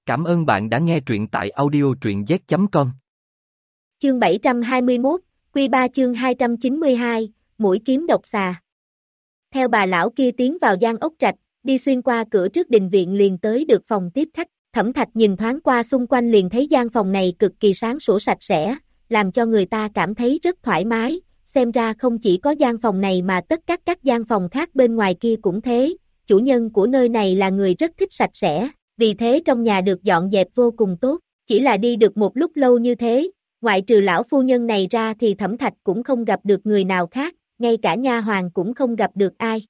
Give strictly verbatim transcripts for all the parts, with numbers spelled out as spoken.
Cảm ơn bạn đã nghe truyện tại audio truyện z chấm com. Chương bảy trăm hai mươi mốt, Quy ba chương hai trăm chín mươi hai, mũi kiếm độc xà. Theo bà lão kia tiến vào gian ốc trạch, đi xuyên qua cửa trước đình viện liền tới được phòng tiếp khách. Thẩm Thạch nhìn thoáng qua xung quanh liền thấy gian phòng này cực kỳ sáng sủa sạch sẽ, làm cho người ta cảm thấy rất thoải mái. Xem ra không chỉ có gian phòng này mà tất cả các gian phòng khác bên ngoài kia cũng thế. Chủ nhân của nơi này là người rất thích sạch sẽ, vì thế trong nhà được dọn dẹp vô cùng tốt. Chỉ là đi được một lúc lâu như thế, ngoại trừ lão phu nhân này ra thì Thẩm Thạch cũng không gặp được người nào khác, ngay cả nha hoàn cũng không gặp được ai.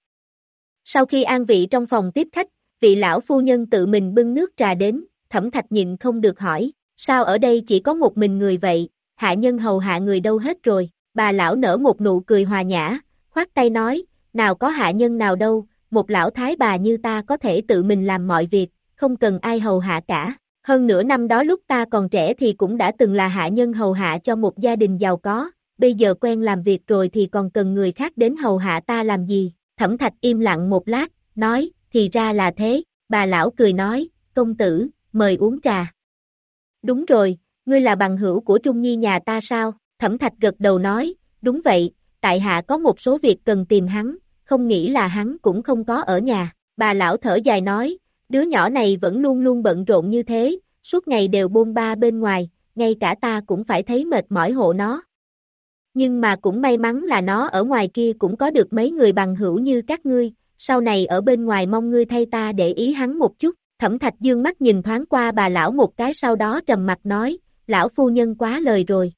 Sau khi an vị trong phòng tiếp khách, vị lão phu nhân tự mình bưng nước trà đến, Thẩm Thạch nhịn không được hỏi, sao ở đây chỉ có một mình người vậy, hạ nhân hầu hạ người đâu hết rồi. Bà lão nở một nụ cười hòa nhã, khoát tay nói, nào có hạ nhân nào đâu, một lão thái bà như ta có thể tự mình làm mọi việc, không cần ai hầu hạ cả. Hơn nửa năm đó lúc ta còn trẻ thì cũng đã từng là hạ nhân hầu hạ cho một gia đình giàu có, bây giờ quen làm việc rồi thì còn cần người khác đến hầu hạ ta làm gì. Thẩm Thạch im lặng một lát, nói, thì ra là thế. Bà lão cười nói, công tử, mời uống trà. Đúng rồi, ngươi là bằng hữu của Trung Nhi nhà ta sao? Thẩm Thạch gật đầu nói, đúng vậy, tại hạ có một số việc cần tìm hắn, không nghĩ là hắn cũng không có ở nhà. Bà lão thở dài nói, đứa nhỏ này vẫn luôn luôn bận rộn như thế, suốt ngày đều bôn ba bên ngoài, ngay cả ta cũng phải thấy mệt mỏi hộ nó. Nhưng mà cũng may mắn là nó ở ngoài kia cũng có được mấy người bằng hữu như các ngươi, sau này ở bên ngoài mong ngươi thay ta để ý hắn một chút. Thẩm Thạch dương mắt nhìn thoáng qua bà lão một cái sau đó trầm mặt nói, lão phu nhân quá lời rồi.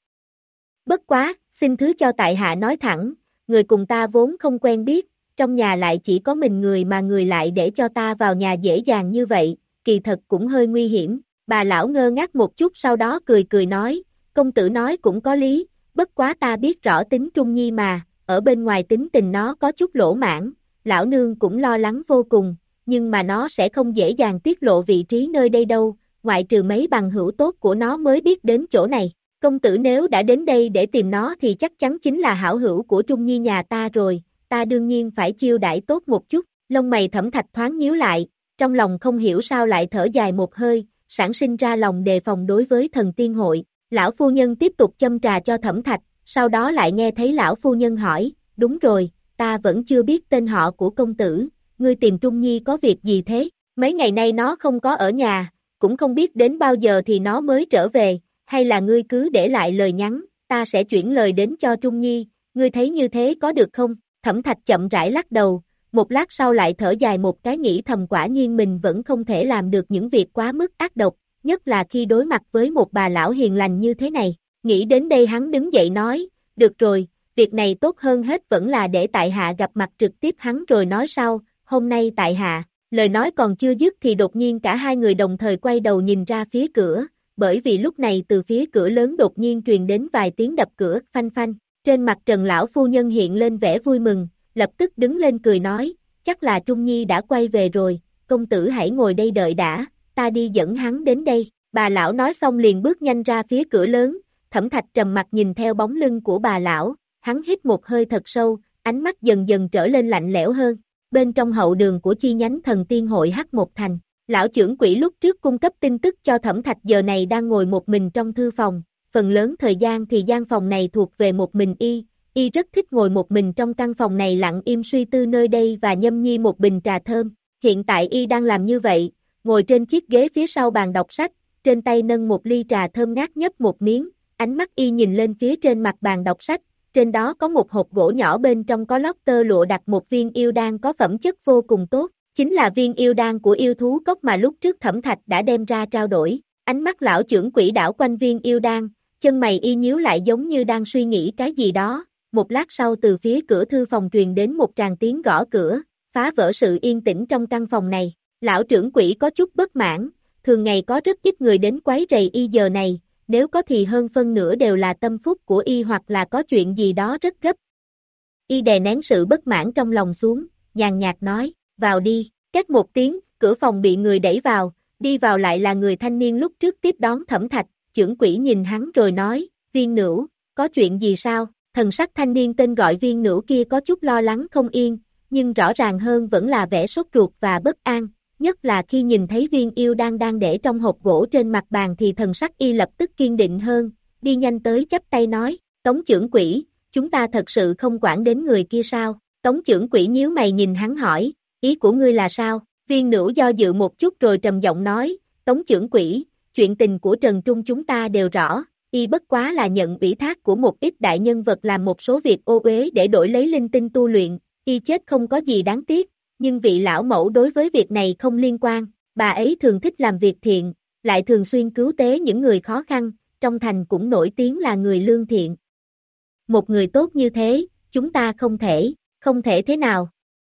Bất quá, xin thứ cho tại hạ nói thẳng, người cùng ta vốn không quen biết, trong nhà lại chỉ có mình người mà người lại để cho ta vào nhà dễ dàng như vậy, kỳ thật cũng hơi nguy hiểm. Bà lão ngơ ngác một chút sau đó cười cười nói, công tử nói cũng có lý, bất quá ta biết rõ tính Trung Nhi mà, ở bên ngoài tính tình nó có chút lỗ mãn, lão nương cũng lo lắng vô cùng, nhưng mà nó sẽ không dễ dàng tiết lộ vị trí nơi đây đâu, ngoại trừ mấy bằng hữu tốt của nó mới biết đến chỗ này. Công tử nếu đã đến đây để tìm nó thì chắc chắn chính là hảo hữu của Trung Nhi nhà ta rồi, ta đương nhiên phải chiêu đãi tốt một chút. Lông mày Thẩm Thạch thoáng nhíu lại, trong lòng không hiểu sao lại thở dài một hơi, sản sinh ra lòng đề phòng đối với thần tiên hội. Lão phu nhân tiếp tục châm trà cho Thẩm Thạch, sau đó lại nghe thấy lão phu nhân hỏi, đúng rồi, ta vẫn chưa biết tên họ của công tử, ngươi tìm Trung Nhi có việc gì thế? Mấy ngày nay nó không có ở nhà, cũng không biết đến bao giờ thì nó mới trở về. Hay là ngươi cứ để lại lời nhắn, ta sẽ chuyển lời đến cho Trung Nhi, ngươi thấy như thế có được không? Thẩm Thạch chậm rãi lắc đầu, một lát sau lại thở dài một cái nghĩ thầm quả nhiên mình vẫn không thể làm được những việc quá mức ác độc, nhất là khi đối mặt với một bà lão hiền lành như thế này. Nghĩ đến đây hắn đứng dậy nói, được rồi, việc này tốt hơn hết vẫn là để tại hạ gặp mặt trực tiếp hắn rồi nói sau, hôm nay tại hạ. Lời nói còn chưa dứt thì đột nhiên cả hai người đồng thời quay đầu nhìn ra phía cửa. Bởi vì lúc này từ phía cửa lớn đột nhiên truyền đến vài tiếng đập cửa phanh phanh, trên mặt Trần lão phu nhân hiện lên vẻ vui mừng, lập tức đứng lên cười nói, chắc là Trung Nhi đã quay về rồi, công tử hãy ngồi đây đợi đã, ta đi dẫn hắn đến đây. Bà lão nói xong liền bước nhanh ra phía cửa lớn, Thẩm Thạch trầm mặt nhìn theo bóng lưng của bà lão, hắn hít một hơi thật sâu, ánh mắt dần dần trở lên lạnh lẽo hơn. Bên trong hậu đường của chi nhánh thần tiên hội Hắc Một Thành, lão trưởng quỹ lúc trước cung cấp tin tức cho Thẩm Thạch giờ này đang ngồi một mình trong thư phòng, phần lớn thời gian thì gian phòng này thuộc về một mình y, y rất thích ngồi một mình trong căn phòng này lặng im suy tư nơi đây và nhâm nhi một bình trà thơm. Hiện tại y đang làm như vậy, ngồi trên chiếc ghế phía sau bàn đọc sách, trên tay nâng một ly trà thơm ngát nhấp một miếng, ánh mắt y nhìn lên phía trên mặt bàn đọc sách, trên đó có một hộp gỗ nhỏ bên trong có lót tơ lụa đặt một viên yêu đan có phẩm chất vô cùng tốt. Chính là viên yêu đan của yêu thú cốc mà lúc trước Thẩm Thạch đã đem ra trao đổi. Ánh mắt lão trưởng quỹ đảo quanh viên yêu đan, chân mày y nhíu lại giống như đang suy nghĩ cái gì đó. Một lát sau từ phía cửa thư phòng truyền đến một tràng tiếng gõ cửa, phá vỡ sự yên tĩnh trong căn phòng này. Lão trưởng quỹ có chút bất mãn, thường ngày có rất ít người đến quấy rầy y giờ này, nếu có thì hơn phân nửa đều là tâm phúc của y hoặc là có chuyện gì đó rất gấp. Y đè nén sự bất mãn trong lòng xuống, nhàn nhạt nói, vào đi. Két một tiếng, cửa phòng bị người đẩy vào, đi vào lại là người thanh niên lúc trước tiếp đón Thẩm Thạch, trưởng quỹ nhìn hắn rồi nói, Viên Nữu, có chuyện gì sao? Thần sắc thanh niên tên gọi Viên Nữu kia có chút lo lắng không yên, nhưng rõ ràng hơn vẫn là vẻ sốt ruột và bất an, nhất là khi nhìn thấy viên yêu đang đang để trong hộp gỗ trên mặt bàn thì thần sắc y lập tức kiên định hơn, đi nhanh tới chắp tay nói, Tống trưởng quỹ, chúng ta thật sự không quản đến người kia sao? Tống trưởng quỹ nhíu mày nhìn hắn hỏi, ý của ngươi là sao? Viên Nữu do dự một chút rồi trầm giọng nói, Tống trưởng quỹ, chuyện tình của Trần Trung chúng ta đều rõ, y bất quá là nhận ủy thác của một ít đại nhân vật làm một số việc ô uế để đổi lấy linh tinh tu luyện, y chết không có gì đáng tiếc, nhưng vị lão mẫu đối với việc này không liên quan, bà ấy thường thích làm việc thiện, lại thường xuyên cứu tế những người khó khăn, trong thành cũng nổi tiếng là người lương thiện. Một người tốt như thế, chúng ta không thể, không thể thế nào.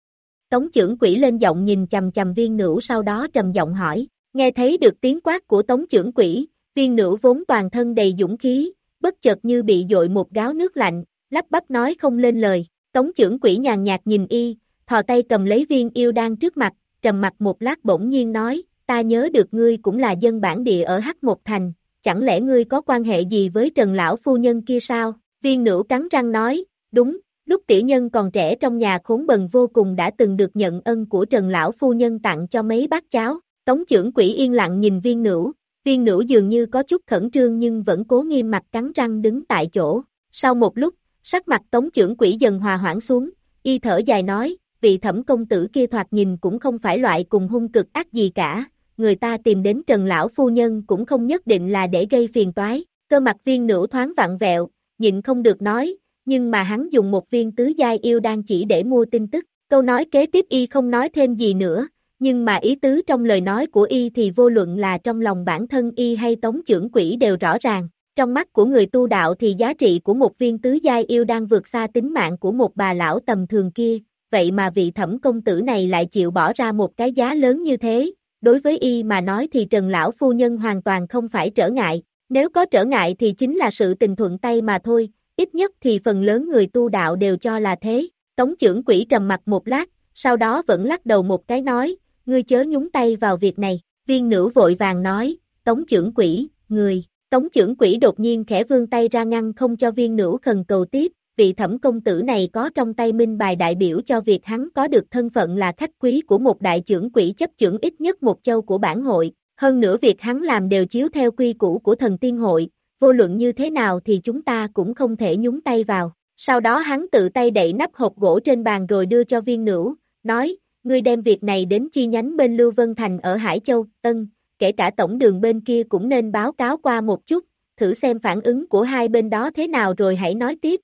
Tống trưởng quỹ lên giọng nhìn chằm chằm Viên Nữu sau đó trầm giọng hỏi, nghe thấy được tiếng quát của Tống trưởng quỹ, Viên Nữu vốn toàn thân đầy dũng khí, bất chợt như bị dội một gáo nước lạnh, lắp bắp nói không lên lời. Tống trưởng quỹ nhàn nhạt nhìn y, thò tay cầm lấy viên yêu đan trước mặt, trầm mặt một lát bỗng nhiên nói, ta nhớ được ngươi cũng là dân bản địa ở Hắc Một Thành, chẳng lẽ ngươi có quan hệ gì với Trần lão phu nhân kia sao? Viên Nữu cắn răng nói, đúng, lúc tiểu nhân còn trẻ trong nhà khốn bần vô cùng đã từng được nhận ân của Trần lão phu nhân tặng cho mấy bát cháo. Tống trưởng quỹ yên lặng nhìn Viên Nữu, Viên Nữu dường như có chút khẩn trương nhưng vẫn cố nghiêm mặt cắn răng đứng tại chỗ. Sau một lúc, sắc mặt Tống trưởng quỹ dần hòa hoãn xuống, y thở dài nói, vị Thẩm công tử kia thoạt nhìn cũng không phải loại cùng hung cực ác gì cả, người ta tìm đến Trần lão phu nhân cũng không nhất định là để gây phiền toái. Cơ mặt Viên Nữu thoáng vặn vẹo, nhịn không được nói, nhưng mà hắn dùng một viên tứ giai yêu đan chỉ để mua tin tức. Câu nói kế tiếp y không nói thêm gì nữa, nhưng mà ý tứ trong lời nói của y thì vô luận là trong lòng bản thân y hay Tống trưởng quỹ đều rõ ràng. Trong mắt của người tu đạo thì giá trị của một viên tứ giai yêu đan vượt xa tính mạng của một bà lão tầm thường kia, vậy mà vị Thẩm công tử này lại chịu bỏ ra một cái giá lớn như thế. Đối với y mà nói thì Trần lão phu nhân hoàn toàn không phải trở ngại, nếu có trở ngại thì chính là sự tình thuận tay mà thôi, ít nhất thì phần lớn người tu đạo đều cho là thế. Tống trưởng quỹ trầm mặt một lát, sau đó vẫn lắc đầu một cái nói, ngươi chớ nhúng tay vào việc này. Viên Nữu vội vàng nói, Tống trưởng quỹ, người. Tống trưởng quỹ đột nhiên khẽ vươn tay ra ngăn không cho Viên Nữu khần cầu tiếp, vị Thẩm công tử này có trong tay minh bài đại biểu cho việc hắn có được thân phận là khách quý của một đại trưởng quỹ chấp chưởng ít nhất một châu của bản hội, hơn nữa việc hắn làm đều chiếu theo quy củ của thần tiên hội, vô luận như thế nào thì chúng ta cũng không thể nhúng tay vào. Sau đó hắn tự tay đậy nắp hộp gỗ trên bàn rồi đưa cho Viên Nữu, nói, ngươi đem việc này đến chi nhánh bên Lưu Vân Thành ở Hải Châu, Tân, kể cả tổng đường bên kia cũng nên báo cáo qua một chút, thử xem phản ứng của hai bên đó thế nào rồi hãy nói tiếp.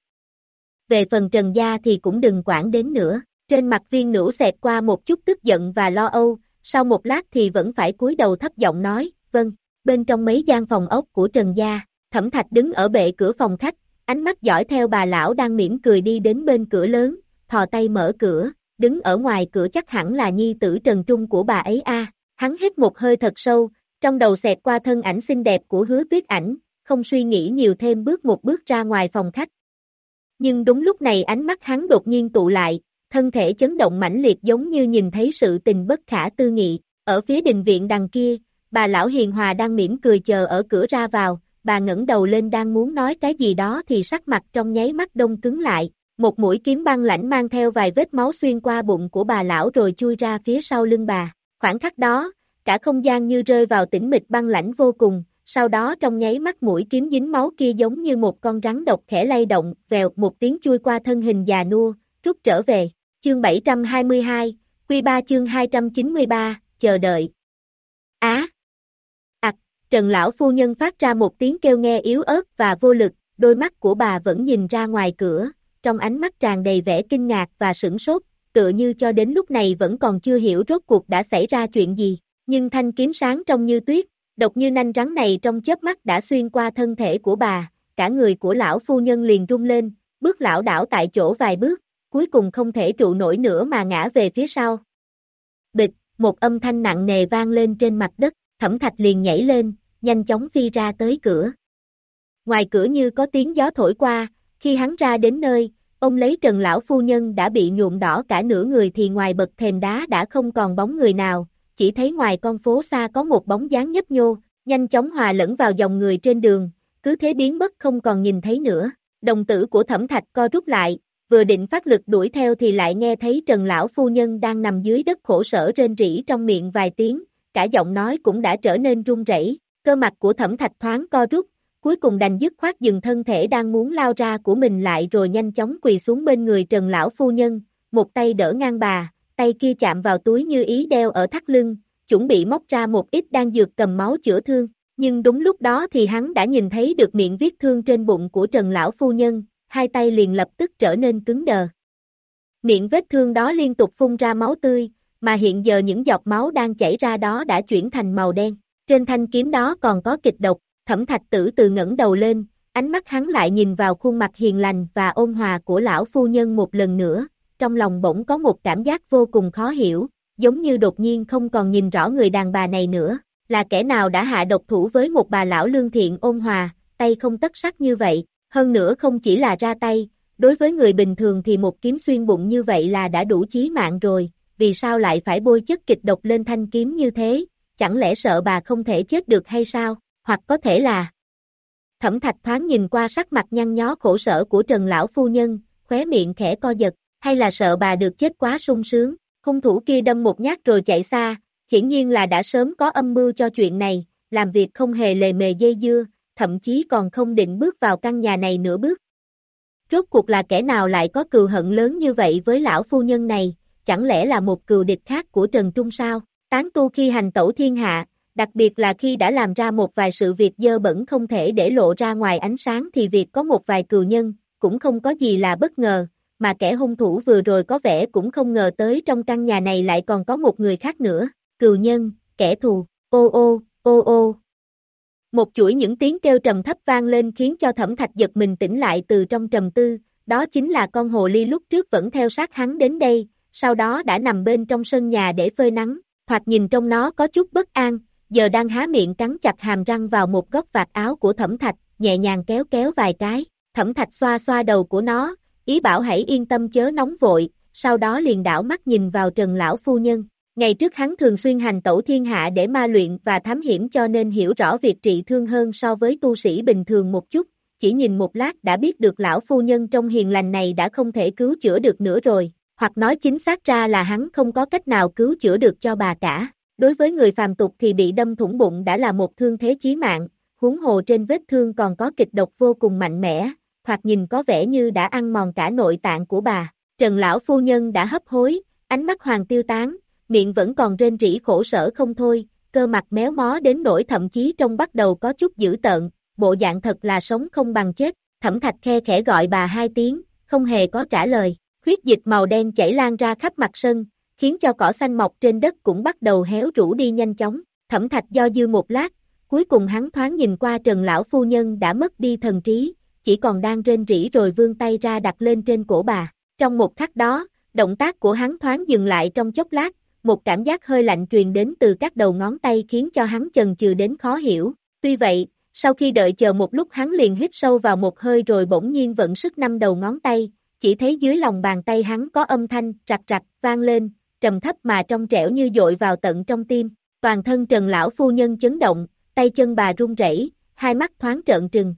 Về phần Trần gia thì cũng đừng quản đến nữa. Trên mặt Viên Nữu xẹt qua một chút tức giận và lo âu, sau một lát thì vẫn phải cúi đầu thấp giọng nói, vâng. Bên trong mấy gian phòng ốc của Trần gia, Thẩm Thạch đứng ở bệ cửa phòng khách, ánh mắt dõi theo bà lão đang mỉm cười đi đến bên cửa lớn, thò tay mở cửa, đứng ở ngoài cửa chắc hẳn là nhi tử Trần Trung của bà ấy a. Hắn hít một hơi thật sâu, trong đầu xẹt qua thân ảnh xinh đẹp của Hứa Tuyết Ảnh, không suy nghĩ nhiều thêm bước một bước ra ngoài phòng khách. Nhưng đúng lúc này ánh mắt hắn đột nhiên tụ lại, thân thể chấn động mãnh liệt giống như nhìn thấy sự tình bất khả tư nghị. Ở phía đình viện đằng kia, bà lão hiền hòa đang mỉm cười chờ ở cửa ra vào, bà ngẩng đầu lên đang muốn nói cái gì đó thì sắc mặt trong nháy mắt đông cứng lại, một mũi kiếm băng lãnh mang theo vài vết máu xuyên qua bụng của bà lão rồi chui ra phía sau lưng bà. Khoảnh khắc đó, cả không gian như rơi vào tĩnh mịch băng lãnh vô cùng, sau đó trong nháy mắt mũi kiếm dính máu kia giống như một con rắn độc khẽ lay động, vèo một tiếng chui qua thân hình già nua, rút trở về. Chương bảy trăm hai mươi hai, Quy ba chương hai trăm chín mươi ba, chờ đợi. Á! Ặc! Trần lão phu nhân phát ra một tiếng kêu nghe yếu ớt và vô lực, đôi mắt của bà vẫn nhìn ra ngoài cửa, trong ánh mắt tràn đầy vẻ kinh ngạc và sửng sốt, tựa như cho đến lúc này vẫn còn chưa hiểu rốt cuộc đã xảy ra chuyện gì, nhưng thanh kiếm sáng trong như tuyết, độc như nanh rắn này trong chớp mắt đã xuyên qua thân thể của bà, cả người của lão phu nhân liền rung lên, bước lảo đảo tại chỗ vài bước, cuối cùng không thể trụ nổi nữa mà ngã về phía sau. Bịch, một âm thanh nặng nề vang lên trên mặt đất, Thẩm Thạch liền nhảy lên, nhanh chóng phi ra tới cửa. Ngoài cửa như có tiếng gió thổi qua, khi hắn ra đến nơi, ông lấy Trần lão phu nhân đã bị nhuộm đỏ cả nửa người thì ngoài bậc thềm đá đã không còn bóng người nào, chỉ thấy ngoài con phố xa có một bóng dáng nhấp nhô, nhanh chóng hòa lẫn vào dòng người trên đường, cứ thế biến mất không còn nhìn thấy nữa. Đồng tử của Thẩm Thạch co rút lại, vừa định phát lực đuổi theo thì lại nghe thấy Trần lão phu nhân đang nằm dưới đất khổ sở rên rỉ trong miệng vài tiếng, cả giọng nói cũng đã trở nên run rẩy. Cơ mặt của Thẩm Thạch thoáng co rút, cuối cùng đành dứt khoát dừng thân thể đang muốn lao ra của mình lại rồi nhanh chóng quỳ xuống bên người Trần lão phu nhân, một tay đỡ ngang bà, tay kia chạm vào túi như ý đeo ở thắt lưng, chuẩn bị móc ra một ít đan dược cầm máu chữa thương, nhưng đúng lúc đó thì hắn đã nhìn thấy được miệng vết thương trên bụng của Trần lão phu nhân, hai tay liền lập tức trở nên cứng đờ. Miệng vết thương đó liên tục phun ra máu tươi, mà hiện giờ những giọt máu đang chảy ra đó đã chuyển thành màu đen. Trên thanh kiếm đó còn có kịch độc. Thẩm Thạch Tử từ ngẩng đầu lên, ánh mắt hắn lại nhìn vào khuôn mặt hiền lành và ôn hòa của lão phu nhân một lần nữa, trong lòng bỗng có một cảm giác vô cùng khó hiểu, giống như đột nhiên không còn nhìn rõ người đàn bà này nữa, là kẻ nào đã hạ độc thủ với một bà lão lương thiện ôn hòa, tay không tất sắt như vậy, hơn nữa không chỉ là ra tay, đối với người bình thường thì một kiếm xuyên bụng như vậy là đã đủ chí mạng rồi, vì sao lại phải bôi chất kịch độc lên thanh kiếm như thế, chẳng lẽ sợ bà không thể chết được hay sao? Hoặc có thể là Thẩm Thạch thoáng nhìn qua sắc mặt nhăn nhó khổ sở của Trần lão phu nhân, khóe miệng khẽ co giật, hay là sợ bà được chết quá sung sướng, hung thủ kia đâm một nhát rồi chạy xa, hiển nhiên là đã sớm có âm mưu cho chuyện này, làm việc không hề lề mề dây dưa, thậm chí còn không định bước vào căn nhà này nửa bước. Rốt cuộc là kẻ nào lại có cừu hận lớn như vậy với lão phu nhân này, chẳng lẽ là một cừu địch khác của Trần Trung sao? Tán tu khi hành tẩu thiên hạ, đặc biệt là khi đã làm ra một vài sự việc dơ bẩn không thể để lộ ra ngoài ánh sáng thì việc có một vài cừu nhân, cũng không có gì là bất ngờ, mà kẻ hung thủ vừa rồi có vẻ cũng không ngờ tới trong căn nhà này lại còn có một người khác nữa, cừu nhân, kẻ thù, ô ô, ô ô. Một chuỗi những tiếng kêu trầm thấp vang lên khiến cho Thẩm Thạch giật mình tỉnh lại từ trong trầm tư, đó chính là con hồ ly lúc trước vẫn theo sát hắn đến đây, sau đó đã nằm bên trong sân nhà để phơi nắng, thoạt nhìn trong nó có chút bất an, giờ đang há miệng cắn chặt hàm răng vào một góc vạt áo của Thẩm Thạch, nhẹ nhàng kéo kéo vài cái, Thẩm Thạch xoa xoa đầu của nó, ý bảo hãy yên tâm chớ nóng vội, sau đó liền đảo mắt nhìn vào Trần lão phu nhân. Ngày trước hắn thường xuyên hành tẩu thiên hạ để ma luyện và thám hiểm cho nên hiểu rõ việc trị thương hơn so với tu sĩ bình thường một chút, chỉ nhìn một lát đã biết được lão phu nhân trong hiền lành này đã không thể cứu chữa được nữa rồi, hoặc nói chính xác ra là hắn không có cách nào cứu chữa được cho bà cả. Đối với người phàm tục thì bị đâm thủng bụng đã là một thương thế chí mạng, huống hồ trên vết thương còn có kịch độc vô cùng mạnh mẽ, thoạt nhìn có vẻ như đã ăn mòn cả nội tạng của bà. Trần lão phu nhân đã hấp hối, ánh mắt hoàng tiêu tán, miệng vẫn còn rên rỉ khổ sở không thôi, cơ mặt méo mó đến nỗi thậm chí trông bắt đầu có chút dữ tợn, bộ dạng thật là sống không bằng chết. Thẩm Thạch khe khẽ gọi bà hai tiếng, không hề có trả lời, huyết dịch màu đen chảy lan ra khắp mặt sân, khiến cho cỏ xanh mọc trên đất cũng bắt đầu héo rũ đi nhanh chóng. Thẩm Thạch do dư một lát, cuối cùng hắn thoáng nhìn qua Trần lão phu nhân đã mất đi thần trí, chỉ còn đang rên rỉ rồi vươn tay ra đặt lên trên cổ bà. Trong một khắc đó, động tác của hắn thoáng dừng lại trong chốc lát, một cảm giác hơi lạnh truyền đến từ các đầu ngón tay khiến cho hắn chần chừ đến khó hiểu. Tuy vậy, sau khi đợi chờ một lúc hắn liền hít sâu vào một hơi rồi bỗng nhiên vận sức năm đầu ngón tay, chỉ thấy dưới lòng bàn tay hắn có âm thanh rạch rạch vang lên, trầm thấp mà trong trẻo như dội vào tận trong tim. Toàn thân Trần lão phu nhân chấn động, tay chân bà run rẩy, hai mắt thoáng trợn trừng.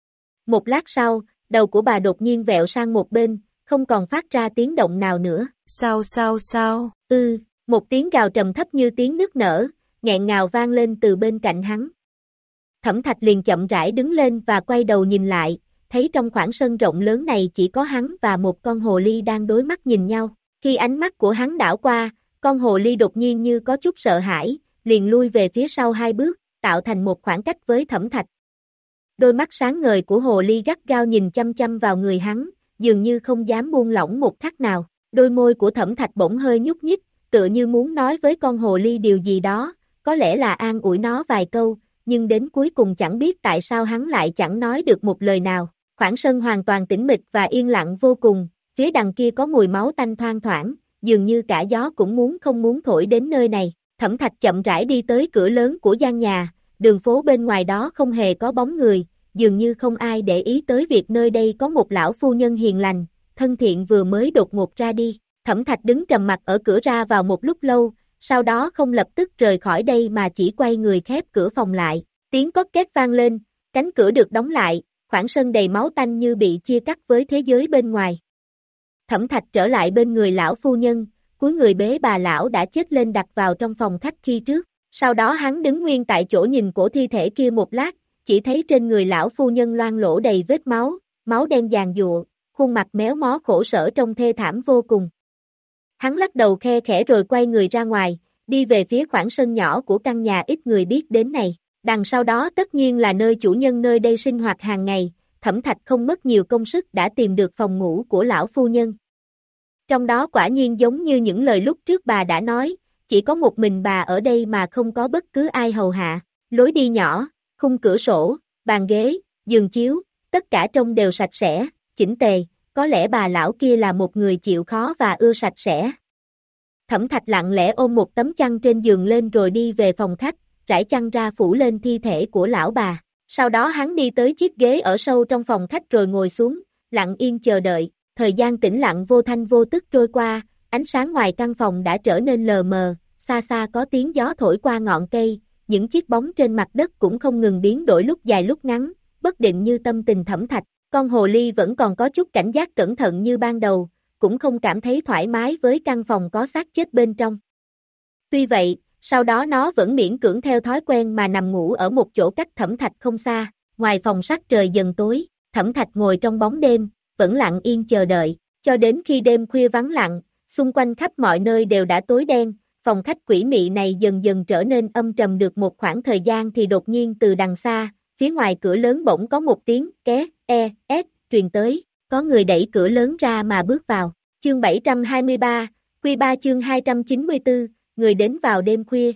Một lát sau, đầu của bà đột nhiên vẹo sang một bên, không còn phát ra tiếng động nào nữa. Sao sao sao? Ư, một tiếng gào trầm thấp như tiếng nức nở, nghẹn ngào vang lên từ bên cạnh hắn. Thẩm Thạch liền chậm rãi đứng lên và quay đầu nhìn lại, thấy trong khoảng sân rộng lớn này chỉ có hắn và một con hồ ly đang đối mắt nhìn nhau. Khi ánh mắt của hắn đảo qua, con hồ ly đột nhiên như có chút sợ hãi, liền lui về phía sau hai bước, tạo thành một khoảng cách với Thẩm Thạch. Đôi mắt sáng ngời của hồ ly gắt gao nhìn chăm chăm vào người hắn, dường như không dám buông lỏng một khắc nào. Đôi môi của Thẩm Thạch bỗng hơi nhúc nhích, tựa như muốn nói với con hồ ly điều gì đó, có lẽ là an ủi nó vài câu, nhưng đến cuối cùng chẳng biết tại sao hắn lại chẳng nói được một lời nào. Khoảng sân hoàn toàn tĩnh mịch và yên lặng vô cùng, phía đằng kia có mùi máu tanh thoang thoảng, dường như cả gió cũng muốn không muốn thổi đến nơi này. Thẩm Thạch chậm rãi đi tới cửa lớn của gian nhà, đường phố bên ngoài đó không hề có bóng người, dường như không ai để ý tới việc nơi đây có một lão phu nhân hiền lành, thân thiện vừa mới đột ngột ra đi. Thẩm Thạch đứng trầm mặc ở cửa ra vào một lúc lâu, sau đó không lập tức rời khỏi đây mà chỉ quay người khép cửa phòng lại. Tiếng cót két vang lên, cánh cửa được đóng lại, khoảng sân đầy máu tanh như bị chia cắt với thế giới bên ngoài. Thẩm Thạch trở lại bên người lão phu nhân, cúi người bế bà lão đã chết lên đặt vào trong phòng khách khi trước. Sau đó hắn đứng nguyên tại chỗ nhìn cổ thi thể kia một lát, chỉ thấy trên người lão phu nhân loang lỗ đầy vết máu, máu đen giàn giụa, khuôn mặt méo mó khổ sở trông thê thảm vô cùng. Hắn lắc đầu khe khẽ rồi quay người ra ngoài, đi về phía khoảng sân nhỏ của căn nhà ít người biết đến này. Đằng sau đó tất nhiên là nơi chủ nhân nơi đây sinh hoạt hàng ngày, Thẩm Thạch không mất nhiều công sức đã tìm được phòng ngủ của lão phu nhân. Trong đó quả nhiên giống như những lời lúc trước bà đã nói, chỉ có một mình bà ở đây mà không có bất cứ ai hầu hạ. Lối đi nhỏ, khung cửa sổ, bàn ghế, giường chiếu, tất cả trông đều sạch sẽ, chỉnh tề, có lẽ bà lão kia là một người chịu khó và ưa sạch sẽ. Thẩm Thạch lặng lẽ ôm một tấm chăn trên giường lên rồi đi về phòng khách, rải chăn ra phủ lên thi thể của lão bà. Sau đó hắn đi tới chiếc ghế ở sâu trong phòng khách rồi ngồi xuống, lặng yên chờ đợi. Thời gian tĩnh lặng vô thanh vô tức trôi qua, ánh sáng ngoài căn phòng đã trở nên lờ mờ, xa xa có tiếng gió thổi qua ngọn cây, những chiếc bóng trên mặt đất cũng không ngừng biến đổi lúc dài lúc ngắn, bất định như tâm tình Thẩm Thạch. Con hồ ly vẫn còn có chút cảnh giác cẩn thận như ban đầu, cũng không cảm thấy thoải mái với căn phòng có xác chết bên trong. Tuy vậy, sau đó nó vẫn miễn cưỡng theo thói quen mà nằm ngủ ở một chỗ cách Thẩm Thạch không xa. Ngoài phòng sắc trời dần tối, Thẩm Thạch ngồi trong bóng đêm, vẫn lặng yên chờ đợi, cho đến khi đêm khuya vắng lặng, xung quanh khắp mọi nơi đều đã tối đen, phòng khách quỷ mị này dần dần trở nên âm trầm được một khoảng thời gian thì đột nhiên từ đằng xa, phía ngoài cửa lớn bỗng có một tiếng ké, e, s, truyền tới, có người đẩy cửa lớn ra mà bước vào. Chương bảy trăm hai mươi ba, Quy ba chương hai trăm chín mươi tư, người đến vào đêm khuya.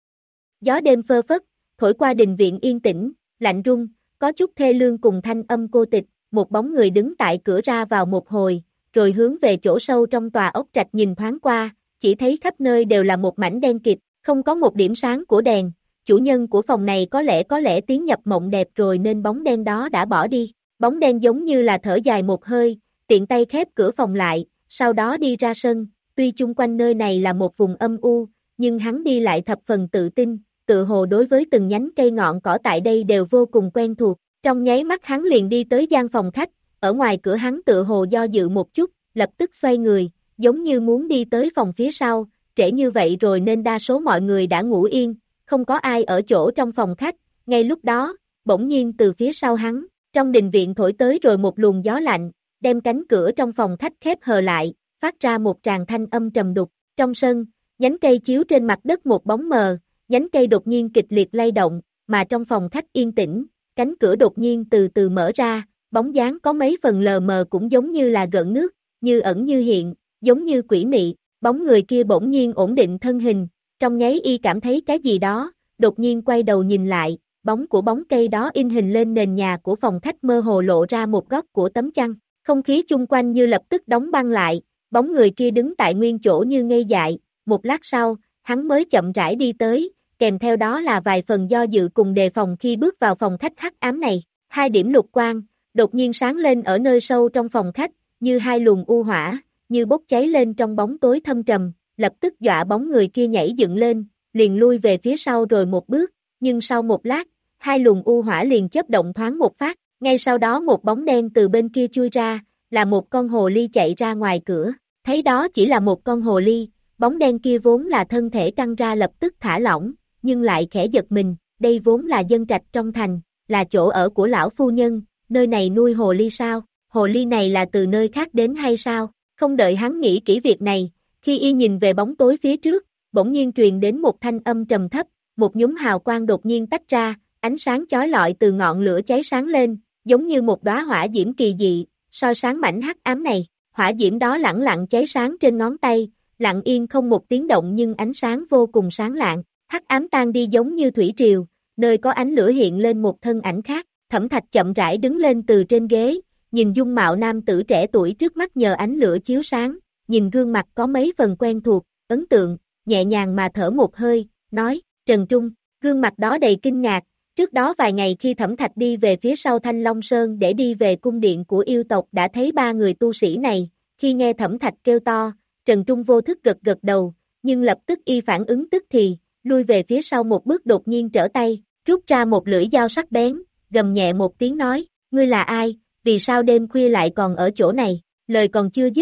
Gió đêm phơ phất, thổi qua đình viện yên tĩnh, lạnh rung, có chút thê lương cùng thanh âm cô tịch, một bóng người đứng tại cửa ra vào một hồi, rồi hướng về chỗ sâu trong tòa ốc trạch nhìn thoáng qua, chỉ thấy khắp nơi đều là một mảnh đen kịt, không có một điểm sáng của đèn. Chủ nhân của phòng này có lẽ có lẽ tiến nhập mộng đẹp rồi nên bóng đen đó đã bỏ đi. Bóng đen giống như là thở dài một hơi, tiện tay khép cửa phòng lại, sau đó đi ra sân. Tuy chung quanh nơi này là một vùng âm u, nhưng hắn đi lại thập phần tự tin, tự hồ đối với từng nhánh cây ngọn cỏ tại đây đều vô cùng quen thuộc. Trong nháy mắt hắn liền đi tới gian phòng khách, ở ngoài cửa hắn tự hồ do dự một chút, lập tức xoay người, giống như muốn đi tới phòng phía sau, trễ như vậy rồi nên đa số mọi người đã ngủ yên, không có ai ở chỗ trong phòng khách. Ngay lúc đó, bỗng nhiên từ phía sau hắn, trong đình viện thổi tới rồi một luồng gió lạnh, đem cánh cửa trong phòng khách khép hờ lại, phát ra một tràng thanh âm trầm đục. Trong sân, nhánh cây chiếu trên mặt đất một bóng mờ, nhánh cây đột nhiên kịch liệt lay động, mà trong phòng khách yên tĩnh, cánh cửa đột nhiên từ từ mở ra, bóng dáng có mấy phần lờ mờ cũng giống như là gợn nước, như ẩn như hiện, giống như quỷ mị. Bóng người kia bỗng nhiên ổn định thân hình, trong nháy y cảm thấy cái gì đó, đột nhiên quay đầu nhìn lại, bóng của bóng cây đó in hình lên nền nhà của phòng khách mơ hồ lộ ra một góc của tấm chăn. Không khí chung quanh như lập tức đóng băng lại, bóng người kia đứng tại nguyên chỗ như ngây dại, một lát sau, hắn mới chậm rãi đi tới, kèm theo đó là vài phần do dự cùng đề phòng khi bước vào phòng khách hắc ám này. Hai điểm lục quang, đột nhiên sáng lên ở nơi sâu trong phòng khách, như hai luồng u hỏa, như bốc cháy lên trong bóng tối thâm trầm, lập tức dọa bóng người kia nhảy dựng lên, liền lui về phía sau rồi một bước, nhưng sau một lát, hai luồng u hỏa liền chớp động thoáng một phát, ngay sau đó một bóng đen từ bên kia chui ra, là một con hồ ly chạy ra ngoài cửa. Thấy đó chỉ là một con hồ ly, bóng đen kia vốn là thân thể căng ra lập tức thả lỏng, nhưng lại khẽ giật mình, đây vốn là dân trạch trong thành, là chỗ ở của lão phu nhân, nơi này nuôi hồ ly sao, hồ ly này là từ nơi khác đến hay sao? Không đợi hắn nghĩ kỹ việc này, khi y nhìn về bóng tối phía trước, bỗng nhiên truyền đến một thanh âm trầm thấp, một nhúm hào quang đột nhiên tách ra, ánh sáng chói lọi từ ngọn lửa cháy sáng lên, giống như một đóa hỏa diễm kỳ dị, soi sáng mảnh hắc ám này. Hỏa diễm đó lẳng lặng cháy sáng trên ngón tay, lặng yên không một tiếng động nhưng ánh sáng vô cùng sáng lạng. Hắc ám tan đi giống như thủy triều, nơi có ánh lửa hiện lên một thân ảnh khác. Thẩm Thạch chậm rãi đứng lên từ trên ghế, nhìn dung mạo nam tử trẻ tuổi trước mắt nhờ ánh lửa chiếu sáng, nhìn gương mặt có mấy phần quen thuộc, ấn tượng, nhẹ nhàng mà thở một hơi, nói, Trần Trung. Gương mặt đó đầy kinh ngạc, trước đó vài ngày khi Thẩm Thạch đi về phía sau Thanh Long Sơn để đi về cung điện của yêu tộc đã thấy ba người tu sĩ này, khi nghe Thẩm Thạch kêu to, Trần Trung vô thức gật gật đầu, nhưng lập tức y phản ứng tức thì, lui về phía sau một bước đột nhiên trở tay, rút ra một lưỡi dao sắc bén, gầm nhẹ một tiếng nói, ngươi là ai, vì sao đêm khuya lại còn ở chỗ này? Lời còn chưa dứt,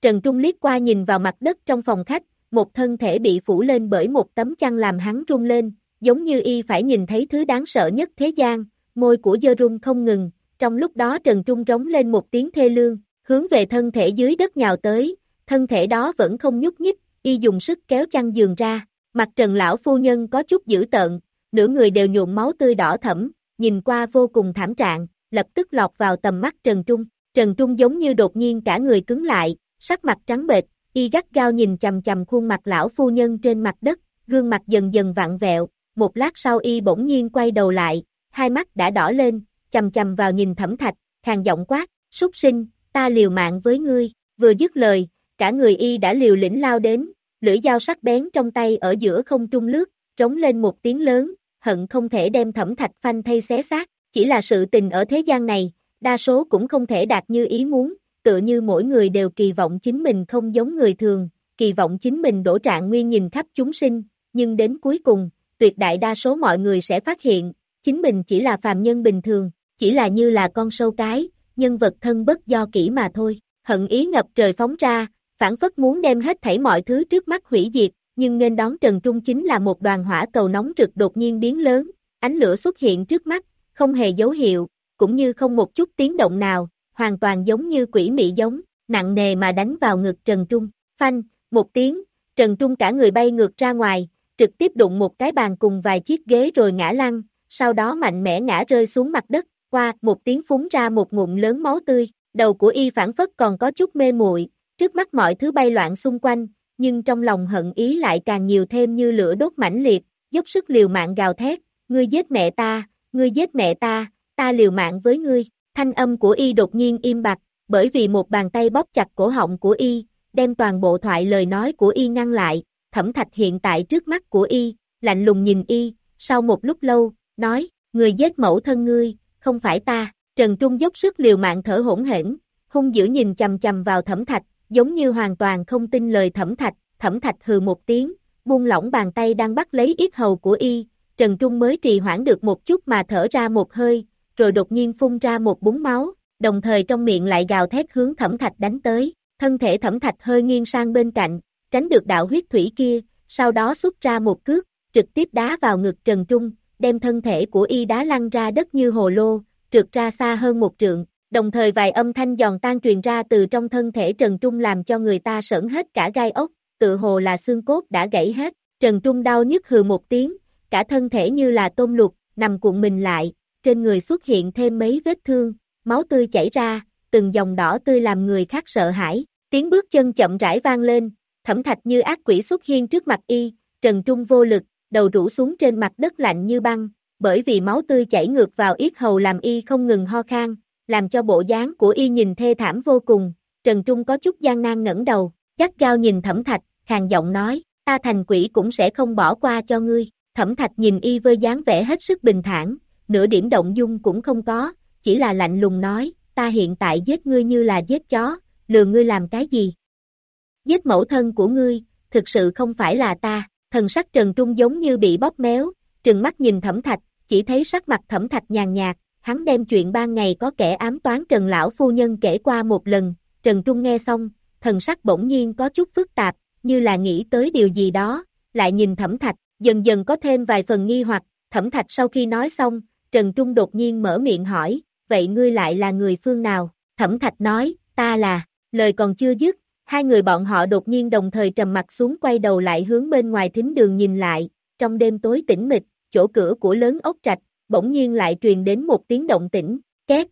Trần Trung liếc qua nhìn vào mặt đất trong phòng khách, một thân thể bị phủ lên bởi một tấm chăn làm hắn run lên, giống như y phải nhìn thấy thứ đáng sợ nhất thế gian, môi của dơ run không ngừng, trong lúc đó Trần Trung rống lên một tiếng thê lương, hướng về thân thể dưới đất nhào tới, thân thể đó vẫn không nhúc nhích, y dùng sức kéo chăn giường ra, mặt Trần lão phu nhân có chút dữ tợn, nửa người đều nhuộm máu tươi đỏ thẫm, nhìn qua vô cùng thảm trạng, lập tức lọt vào tầm mắt Trần Trung, Trần Trung giống như đột nhiên cả người cứng lại, sắc mặt trắng bệch, y gắt gao nhìn chằm chằm khuôn mặt lão phu nhân trên mặt đất, gương mặt dần dần vặn vẹo, một lát sau y bỗng nhiên quay đầu lại, hai mắt đã đỏ lên, chằm chằm vào nhìn Thẩm Thạch, khàn giọng quát, súc sinh, ta liều mạng với ngươi, vừa dứt lời, cả người y đã liều lĩnh lao đến, lưỡi dao sắc bén trong tay ở giữa không trung lướt, trống lên một tiếng lớn, hận không thể đem Thẩm Thạch phanh thây xé xác, chỉ là sự tình ở thế gian này, đa số cũng không thể đạt như ý muốn, tựa như mỗi người đều kỳ vọng chính mình không giống người thường, kỳ vọng chính mình đổ trạng nguyên nhìn khắp chúng sinh, nhưng đến cuối cùng, tuyệt đại đa số mọi người sẽ phát hiện, chính mình chỉ là phàm nhân bình thường, chỉ là như là con sâu cái, nhân vật thân bất do kỹ mà thôi, hận ý ngập trời phóng ra, phản phất muốn đem hết thảy mọi thứ trước mắt hủy diệt, nhưng nên đón Trần Trung chính là một đoàn hỏa cầu nóng rực đột nhiên biến lớn, ánh lửa xuất hiện trước mắt, không hề dấu hiệu, cũng như không một chút tiếng động nào, hoàn toàn giống như quỷ mị giống, nặng nề mà đánh vào ngực Trần Trung, phanh, một tiếng, Trần Trung cả người bay ngược ra ngoài, trực tiếp đụng một cái bàn cùng vài chiếc ghế rồi ngã lăn, sau đó mạnh mẽ ngã rơi xuống mặt đất, qua một tiếng phúng ra một ngụm lớn máu tươi, đầu của y phản phất còn có chút mê muội, trước mắt mọi thứ bay loạn xung quanh, nhưng trong lòng hận ý lại càng nhiều thêm như lửa đốt mãnh liệt, dốc sức liều mạng gào thét, ngươi giết mẹ ta, ngươi giết mẹ ta, ta liều mạng với ngươi, thanh âm của y đột nhiên im bặt, bởi vì một bàn tay bóp chặt cổ họng của y, đem toàn bộ thoại lời nói của y ngăn lại, Thẩm Thạch hiện tại trước mắt của y, lạnh lùng nhìn y, sau một lúc lâu, nói, người giết mẫu thân ngươi, không phải ta, Trần Trung dốc sức liều mạng thở hỗn hển, hung dữ nhìn chằm chằm vào Thẩm Thạch, giống như hoàn toàn không tin lời Thẩm Thạch, Thẩm Thạch hừ một tiếng, buông lỏng bàn tay đang bắt lấy yết hầu của y, Trần Trung mới trì hoãn được một chút mà thở ra một hơi, rồi đột nhiên phun ra một búng máu, đồng thời trong miệng lại gào thét hướng Thẩm Thạch đánh tới, thân thể Thẩm Thạch hơi nghiêng sang bên cạnh, tránh được đạo huyết thủy kia, sau đó xuất ra một cước, trực tiếp đá vào ngực Trần Trung, đem thân thể của y đá lăn ra đất như hồ lô, trượt ra xa hơn một trượng, đồng thời vài âm thanh giòn tan truyền ra từ trong thân thể Trần Trung làm cho người ta sởn hết cả gai ốc, tự hồ là xương cốt đã gãy hết, Trần Trung đau nhức hừ một tiếng, cả thân thể như là tôm luộc, nằm cuộn mình lại, trên người xuất hiện thêm mấy vết thương, máu tươi chảy ra, từng dòng đỏ tươi làm người khác sợ hãi, tiếng bước chân chậm rãi vang lên, Thẩm Thạch như ác quỷ xuất hiện trước mặt y, Trần Trung vô lực, đầu rũ xuống trên mặt đất lạnh như băng, bởi vì máu tươi chảy ngược vào yết hầu làm y không ngừng ho khan, làm cho bộ dáng của y nhìn thê thảm vô cùng, Trần Trung có chút gian nan ngẩng đầu, gắt gao nhìn Thẩm Thạch, khàn giọng nói, ta thành quỷ cũng sẽ không bỏ qua cho ngươi, Thẩm Thạch nhìn y với dáng vẻ hết sức bình thản, nửa điểm động dung cũng không có, chỉ là lạnh lùng nói, ta hiện tại giết ngươi như là giết chó, lừa ngươi làm cái gì? Giết mẫu thân của ngươi, thực sự không phải là ta, thần sắc Trần Trung giống như bị bóp méo, trừng mắt nhìn Thẩm Thạch, chỉ thấy sắc mặt Thẩm Thạch nhàn nhạt, hắn đem chuyện ban ngày có kẻ ám toán Trần lão phu nhân kể qua một lần, Trần Trung nghe xong, thần sắc bỗng nhiên có chút phức tạp, như là nghĩ tới điều gì đó, lại nhìn Thẩm Thạch, dần dần có thêm vài phần nghi hoặc, Thẩm Thạch sau khi nói xong, Trần Trung đột nhiên mở miệng hỏi, vậy ngươi lại là người phương nào? Thẩm Thạch nói, ta là, lời còn chưa dứt, hai người bọn họ đột nhiên đồng thời trầm mặt xuống quay đầu lại hướng bên ngoài thính đường nhìn lại, trong đêm tối tĩnh mịch, chỗ cửa của lớn ốc trạch, bỗng nhiên lại truyền đến một tiếng động tĩnh, két.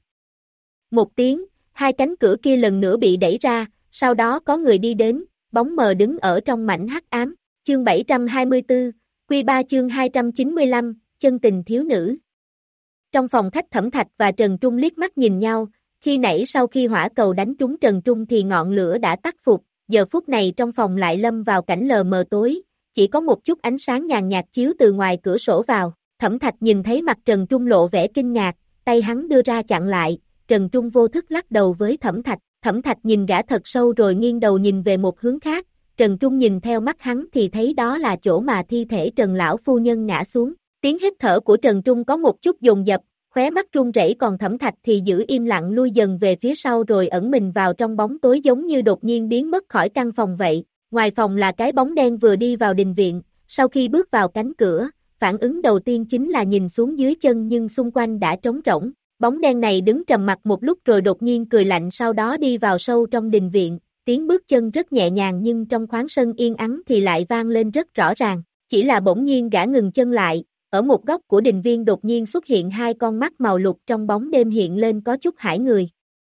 Một tiếng, hai cánh cửa kia lần nữa bị đẩy ra, sau đó có người đi đến, bóng mờ đứng ở trong mảnh hắc ám, chương bảy trăm hai mươi tư, quy ba chương hai trăm chín mươi lăm, chân tình thiếu nữ. Trong phòng khách Thẩm Thạch và Trần Trung liếc mắt nhìn nhau, khi nãy sau khi hỏa cầu đánh trúng Trần Trung thì ngọn lửa đã tắt phục, giờ phút này trong phòng lại lâm vào cảnh lờ mờ tối, chỉ có một chút ánh sáng nhàn nhạt chiếu từ ngoài cửa sổ vào, Thẩm Thạch nhìn thấy mặt Trần Trung lộ vẻ kinh ngạc, tay hắn đưa ra chặn lại, Trần Trung vô thức lắc đầu với Thẩm Thạch, Thẩm Thạch nhìn gã thật sâu rồi nghiêng đầu nhìn về một hướng khác, Trần Trung nhìn theo mắt hắn thì thấy đó là chỗ mà thi thể Trần lão phu nhân ngã xuống, tiếng hít thở của Trần Trung có một chút dồn dập, khóe mắt run rẩy, còn Thẩm Thạch thì giữ im lặng lui dần về phía sau rồi ẩn mình vào trong bóng tối giống như đột nhiên biến mất khỏi căn phòng vậy. Ngoài phòng là cái bóng đen vừa đi vào đình viện, sau khi bước vào cánh cửa, phản ứng đầu tiên chính là nhìn xuống dưới chân nhưng xung quanh đã trống rỗng. Bóng đen này đứng trầm mặc một lúc rồi đột nhiên cười lạnh, sau đó đi vào sâu trong đình viện, tiếng bước chân rất nhẹ nhàng nhưng trong khoáng sân yên ắng thì lại vang lên rất rõ ràng. Chỉ là bỗng nhiên gã ngừng chân lại, ở một góc của đình viên đột nhiên xuất hiện hai con mắt màu lục trong bóng đêm hiện lên có chút hãi người.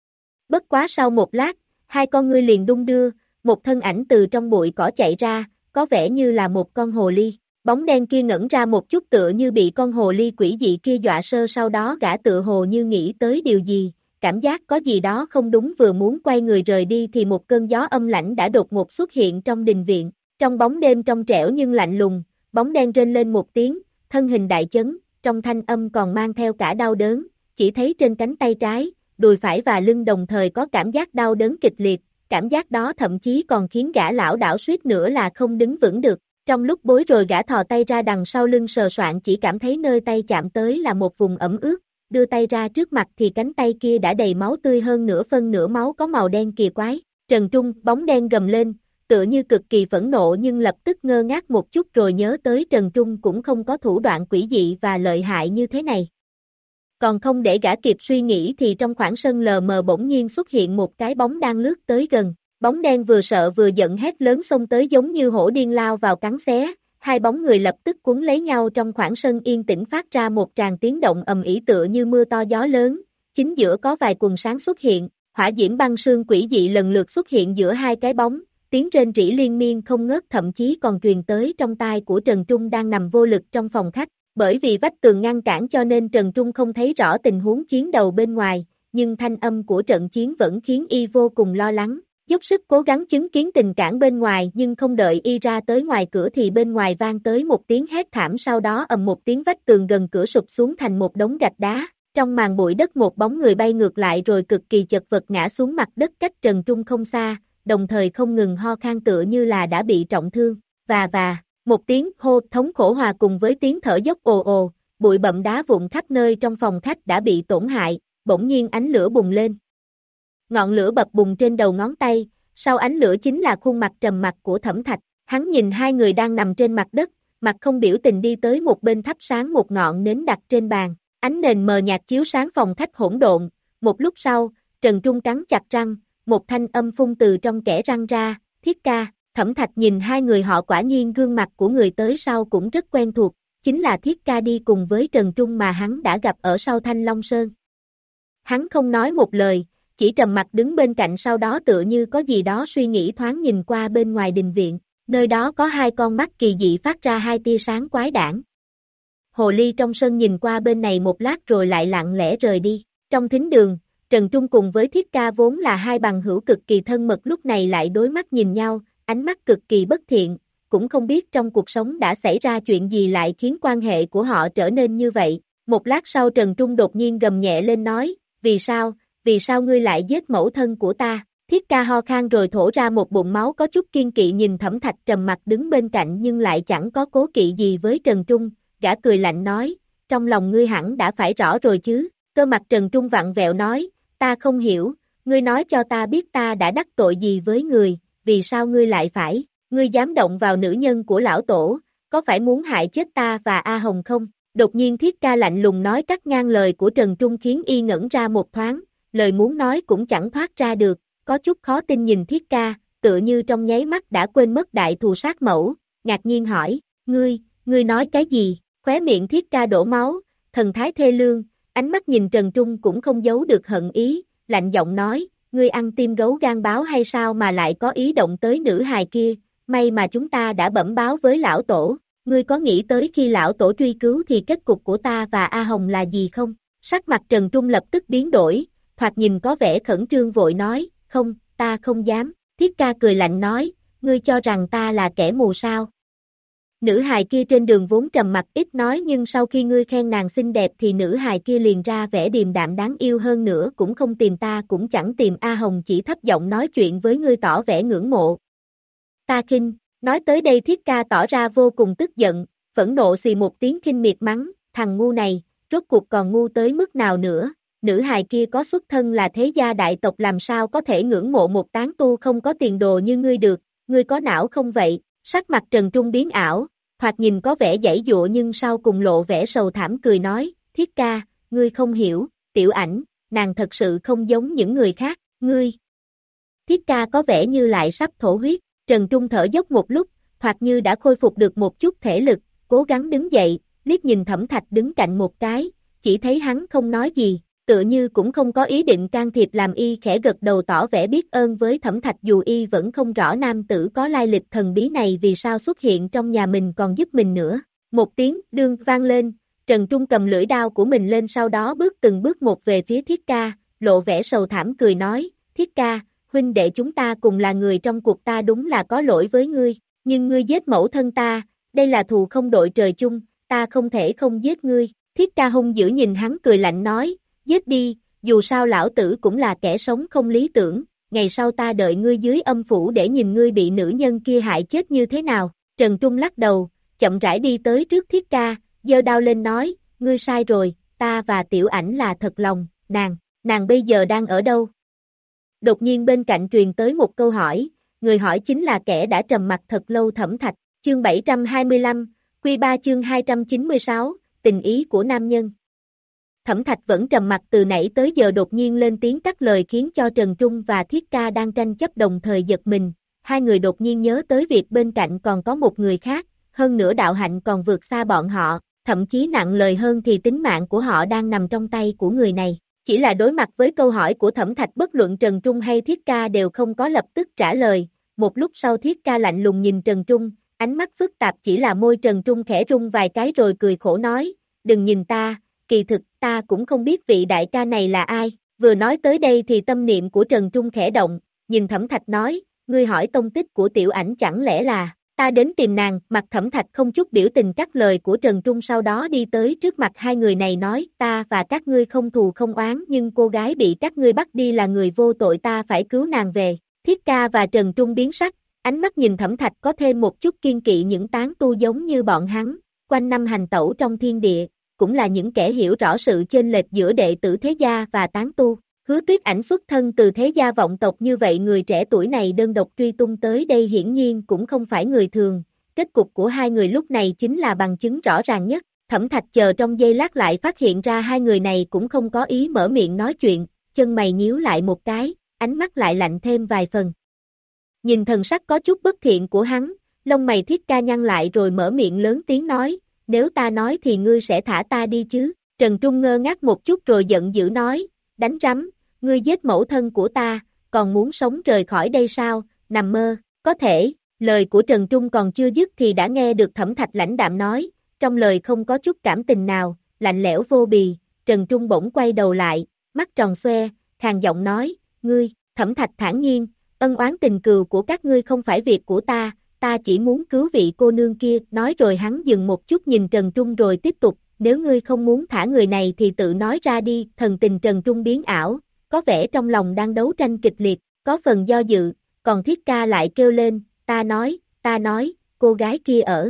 Bất quá sau một lát, hai con ngươi liền đung đưa, một thân ảnh từ trong bụi cỏ chạy ra, có vẻ như là một con hồ ly. Bóng đen kia ngẩn ra một chút tựa như bị con hồ ly quỷ dị kia dọa sơ, sau đó gã tựa hồ như nghĩ tới điều gì, cảm giác có gì đó không đúng, vừa muốn quay người rời đi thì một cơn gió âm lãnh đã đột ngột xuất hiện trong đình viện. Trong bóng đêm trong trẻo nhưng lạnh lùng, bóng đen rên lên một tiếng, thân hình đại chấn, trong thanh âm còn mang theo cả đau đớn, chỉ thấy trên cánh tay trái, đùi phải và lưng đồng thời có cảm giác đau đớn kịch liệt, cảm giác đó thậm chí còn khiến gã lảo đảo suýt nữa là không đứng vững được. Trong lúc bối rối gã thò tay ra đằng sau lưng sờ soạn, chỉ cảm thấy nơi tay chạm tới là một vùng ẩm ướt, đưa tay ra trước mặt thì cánh tay kia đã đầy máu tươi, hơn nửa phân nửa máu có màu đen kỳ quái. Trần Trung, bóng đen gầm lên, tựa như cực kỳ phẫn nộ nhưng lập tức ngơ ngác một chút rồi nhớ tới Trần Trung cũng không có thủ đoạn quỷ dị và lợi hại như thế này. Còn không để gã kịp suy nghĩ thì trong khoảng sân lờ mờ bỗng nhiên xuất hiện một cái bóng đang lướt tới gần. Bóng đen vừa sợ vừa giận hét lớn xông tới giống như hổ điên lao vào cắn xé, hai bóng người lập tức cuốn lấy nhau trong khoảng sân yên tĩnh, phát ra một tràng tiếng động ầm ĩ tựa như mưa to gió lớn, chính giữa có vài quầng sáng xuất hiện, hỏa diễm băng sương quỷ dị lần lượt xuất hiện giữa hai cái bóng, tiếng rên rỉ liên miên không ngớt, thậm chí còn truyền tới trong tai của Trần Trung đang nằm vô lực trong phòng khách. Bởi vì vách tường ngăn cản cho nên Trần Trung không thấy rõ tình huống chiến đấu bên ngoài, nhưng thanh âm của trận chiến vẫn khiến y vô cùng lo lắng. Dốc sức cố gắng chứng kiến tình cảnh bên ngoài, nhưng không đợi y ra tới ngoài cửa thì bên ngoài vang tới một tiếng hét thảm, sau đó ầm một tiếng vách tường gần cửa sụp xuống thành một đống gạch đá. Trong màn bụi đất một bóng người bay ngược lại rồi cực kỳ chật vật ngã xuống mặt đất cách Trần Trung không xa, đồng thời không ngừng ho khan tựa như là đã bị trọng thương. Và và, một tiếng hô thống khổ hòa cùng với tiếng thở dốc ồ ồ, bụi bặm đá vụn khắp nơi trong phòng khách đã bị tổn hại, bỗng nhiên ánh lửa bùng lên. Ngọn lửa bập bùng trên đầu ngón tay, sau ánh lửa chính là khuôn mặt trầm mặc của Thẩm Thạch. Hắn nhìn hai người đang nằm trên mặt đất, mặt không biểu tình đi tới một bên thắp sáng một ngọn nến đặt trên bàn. Ánh nền mờ nhạt chiếu sáng phòng khách hỗn độn. Một lúc sau, Trần Trung cắn chặt răng, một thanh âm phun từ trong kẽ răng ra, Thiết ca. Thẩm Thạch nhìn hai người họ, quả nhiên gương mặt của người tới sau cũng rất quen thuộc, chính là Thiết ca đi cùng với Trần Trung mà hắn đã gặp ở sau Thanh Long Sơn. Hắn không nói một lời, chỉ trầm mặt đứng bên cạnh, sau đó tựa như có gì đó suy nghĩ thoáng nhìn qua bên ngoài đình viện, nơi đó có hai con mắt kỳ dị phát ra hai tia sáng quái đản. Hồ ly trong sân nhìn qua bên này một lát rồi lại lặng lẽ rời đi. Trong thính đường, Trần Trung cùng với Thiết ca vốn là hai bằng hữu cực kỳ thân mật lúc này lại đối mắt nhìn nhau, ánh mắt cực kỳ bất thiện, cũng không biết trong cuộc sống đã xảy ra chuyện gì lại khiến quan hệ của họ trở nên như vậy. Một lát sau Trần Trung đột nhiên gầm nhẹ lên nói, vì sao, vì sao ngươi lại giết mẫu thân của ta? Thiết ca ho khan rồi thổ ra một bụng máu, có chút kiên kỵ nhìn Thẩm Thạch trầm mặt đứng bên cạnh nhưng lại chẳng có cố kỵ gì với Trần Trung, gã cười lạnh nói, trong lòng ngươi hẳn đã phải rõ rồi chứ. Cơ mặt Trần Trung vặn vẹo nói, ta không hiểu, ngươi nói cho ta biết ta đã đắc tội gì với người, vì sao ngươi lại phải, ngươi dám động vào nữ nhân của lão tổ, có phải muốn hại chết ta và A Hồng không? Đột nhiên Thiết ca lạnh lùng nói cắt ngang lời của Trần Trung khiến y ngẩn ra một thoáng, lời muốn nói cũng chẳng thoát ra được, có chút khó tin nhìn Thiết ca, tựa như trong nháy mắt đã quên mất đại thù sát mẫu, ngạc nhiên hỏi, ngươi, ngươi nói cái gì? Khóe miệng Thiết ca đổ máu, thần thái thê lương, ánh mắt nhìn Trần Trung cũng không giấu được hận ý, lạnh giọng nói, ngươi ăn tim gấu gan báo hay sao mà lại có ý động tới nữ hài kia, may mà chúng ta đã bẩm báo với lão tổ, ngươi có nghĩ tới khi lão tổ truy cứu thì kết cục của ta và A Hồng là gì không? Sắc mặt Trần Trung lập tức biến đổi, thoạt nhìn có vẻ khẩn trương vội nói, không, ta không dám. Thiết ca cười lạnh nói, ngươi cho rằng ta là kẻ mù sao? Nữ hài kia trên đường vốn trầm mặc ít nói nhưng sau khi ngươi khen nàng xinh đẹp thì nữ hài kia liền ra vẻ điềm đạm đáng yêu, hơn nữa cũng không tìm ta cũng chẳng tìm A Hồng, chỉ thấp giọng nói chuyện với ngươi tỏ vẻ ngưỡng mộ. Ta khinh, nói tới đây Thiết ca tỏ ra vô cùng tức giận, phẫn nộ xì một tiếng khinh miệt mắng, thằng ngu này, rốt cuộc còn ngu tới mức nào nữa, nữ hài kia có xuất thân là thế gia đại tộc làm sao có thể ngưỡng mộ một tán tu không có tiền đồ như ngươi được, ngươi có não không vậy, sắc mặt Trần Trung biến ảo, thoạt nhìn có vẻ giãy giụa nhưng sau cùng lộ vẻ sầu thảm cười nói, Thiết ca, ngươi không hiểu, Tiểu Ảnh, nàng thật sự không giống những người khác, ngươi. Thiết ca có vẻ như lại sắp thổ huyết, Trần Trung thở dốc một lúc, thoạt như đã khôi phục được một chút thể lực, cố gắng đứng dậy, liếc nhìn Thẩm Thạch đứng cạnh một cái, chỉ thấy hắn không nói gì, tựa như cũng không có ý định can thiệp làm y khẽ gật đầu tỏ vẻ biết ơn với Thẩm Thạch dù y vẫn không rõ nam tử có lai lịch thần bí này vì sao xuất hiện trong nhà mình còn giúp mình nữa. Một tiếng đương vang lên, Trần Trung cầm lưỡi đao của mình lên sau đó bước từng bước một về phía Thiết ca, lộ vẻ sầu thảm cười nói, Thiết ca, huynh đệ chúng ta cùng là người trong cuộc ta đúng là có lỗi với ngươi, nhưng ngươi giết mẫu thân ta, đây là thù không đội trời chung, ta không thể không giết ngươi. Thiết ca hung dữ nhìn hắn cười lạnh nói, giết đi, dù sao lão tử cũng là kẻ sống không lý tưởng, ngày sau ta đợi ngươi dưới âm phủ để nhìn ngươi bị nữ nhân kia hại chết như thế nào. Trần Trung lắc đầu, chậm rãi đi tới trước Thiết ca, giơ đao lên nói, ngươi sai rồi, ta và Tiểu Ảnh là thật lòng, nàng, nàng bây giờ đang ở đâu? Đột nhiên bên cạnh truyền tới một câu hỏi, người hỏi chính là kẻ đã trầm mặc thật lâu Thẩm Thạch, chương bảy trăm hai mươi lăm, Quy ba chương hai trăm chín mươi sáu, tình ý của nam nhân. Thẩm Thạch vẫn trầm mặc từ nãy tới giờ đột nhiên lên tiếng cắt lời khiến cho Trần Trung và Thiết ca đang tranh chấp đồng thời giật mình, hai người đột nhiên nhớ tới việc bên cạnh còn có một người khác, hơn nữa đạo hạnh còn vượt xa bọn họ, thậm chí nặng lời hơn thì tính mạng của họ đang nằm trong tay của người này. Chỉ là đối mặt với câu hỏi của Thẩm Thạch bất luận Trần Trung hay Thiết ca đều không có lập tức trả lời, một lúc sau Thiết ca lạnh lùng nhìn Trần Trung, ánh mắt phức tạp chỉ là môi Trần Trung khẽ rung vài cái rồi cười khổ nói, đừng nhìn ta, kỳ thực ta cũng không biết vị đại ca này là ai, vừa nói tới đây thì tâm niệm của Trần Trung khẽ động, nhìn Thẩm Thạch nói, ngươi hỏi tông tích của Tiểu Ảnh chẳng lẽ là, ta đến tìm nàng, mặt Thẩm Thạch không chút biểu tình cắt lời của Trần Trung sau đó đi tới trước mặt hai người này nói, ta và các ngươi không thù không oán nhưng cô gái bị các ngươi bắt đi là người vô tội ta phải cứu nàng về. Thiết ca và Trần Trung biến sắc, ánh mắt nhìn Thẩm Thạch có thêm một chút kiên kỵ những tán tu giống như bọn hắn, quanh năm hành tẩu trong thiên địa, cũng là những kẻ hiểu rõ sự chênh lệch giữa đệ tử thế gia và tán tu. Hứa Tuyết Ảnh xuất thân từ thế gia vọng tộc như vậy người trẻ tuổi này đơn độc truy tung tới đây hiển nhiên cũng không phải người thường, kết cục của hai người lúc này chính là bằng chứng rõ ràng nhất. Thẩm Thạch chờ trong giây lát lại phát hiện ra hai người này cũng không có ý mở miệng nói chuyện, chân mày nhíu lại một cái, ánh mắt lại lạnh thêm vài phần. Nhìn thần sắc có chút bất thiện của hắn, lông mày Thiết ca nhăn lại rồi mở miệng lớn tiếng nói, nếu ta nói thì ngươi sẽ thả ta đi chứ. Trần Trung ngơ ngác một chút rồi giận dữ nói, đánh rắm, ngươi giết mẫu thân của ta, còn muốn sống rời khỏi đây sao, nằm mơ, có thể. Lời của Trần Trung còn chưa dứt thì đã nghe được Thẩm Thạch lãnh đạm nói, trong lời không có chút cảm tình nào, lạnh lẽo vô bì. Trần Trung bỗng quay đầu lại, mắt tròn xoe, khàn giọng nói, ngươi. Thẩm Thạch thản nhiên, ân oán tình cừu của các ngươi không phải việc của ta, ta chỉ muốn cứu vị cô nương kia, nói rồi hắn dừng một chút nhìn Trần Trung rồi tiếp tục, nếu ngươi không muốn thả người này thì tự nói ra đi. Thần tình Trần Trung biến ảo, có vẻ trong lòng đang đấu tranh kịch liệt, có phần do dự, còn Thiết ca lại kêu lên, ta nói, ta nói, cô gái kia ở.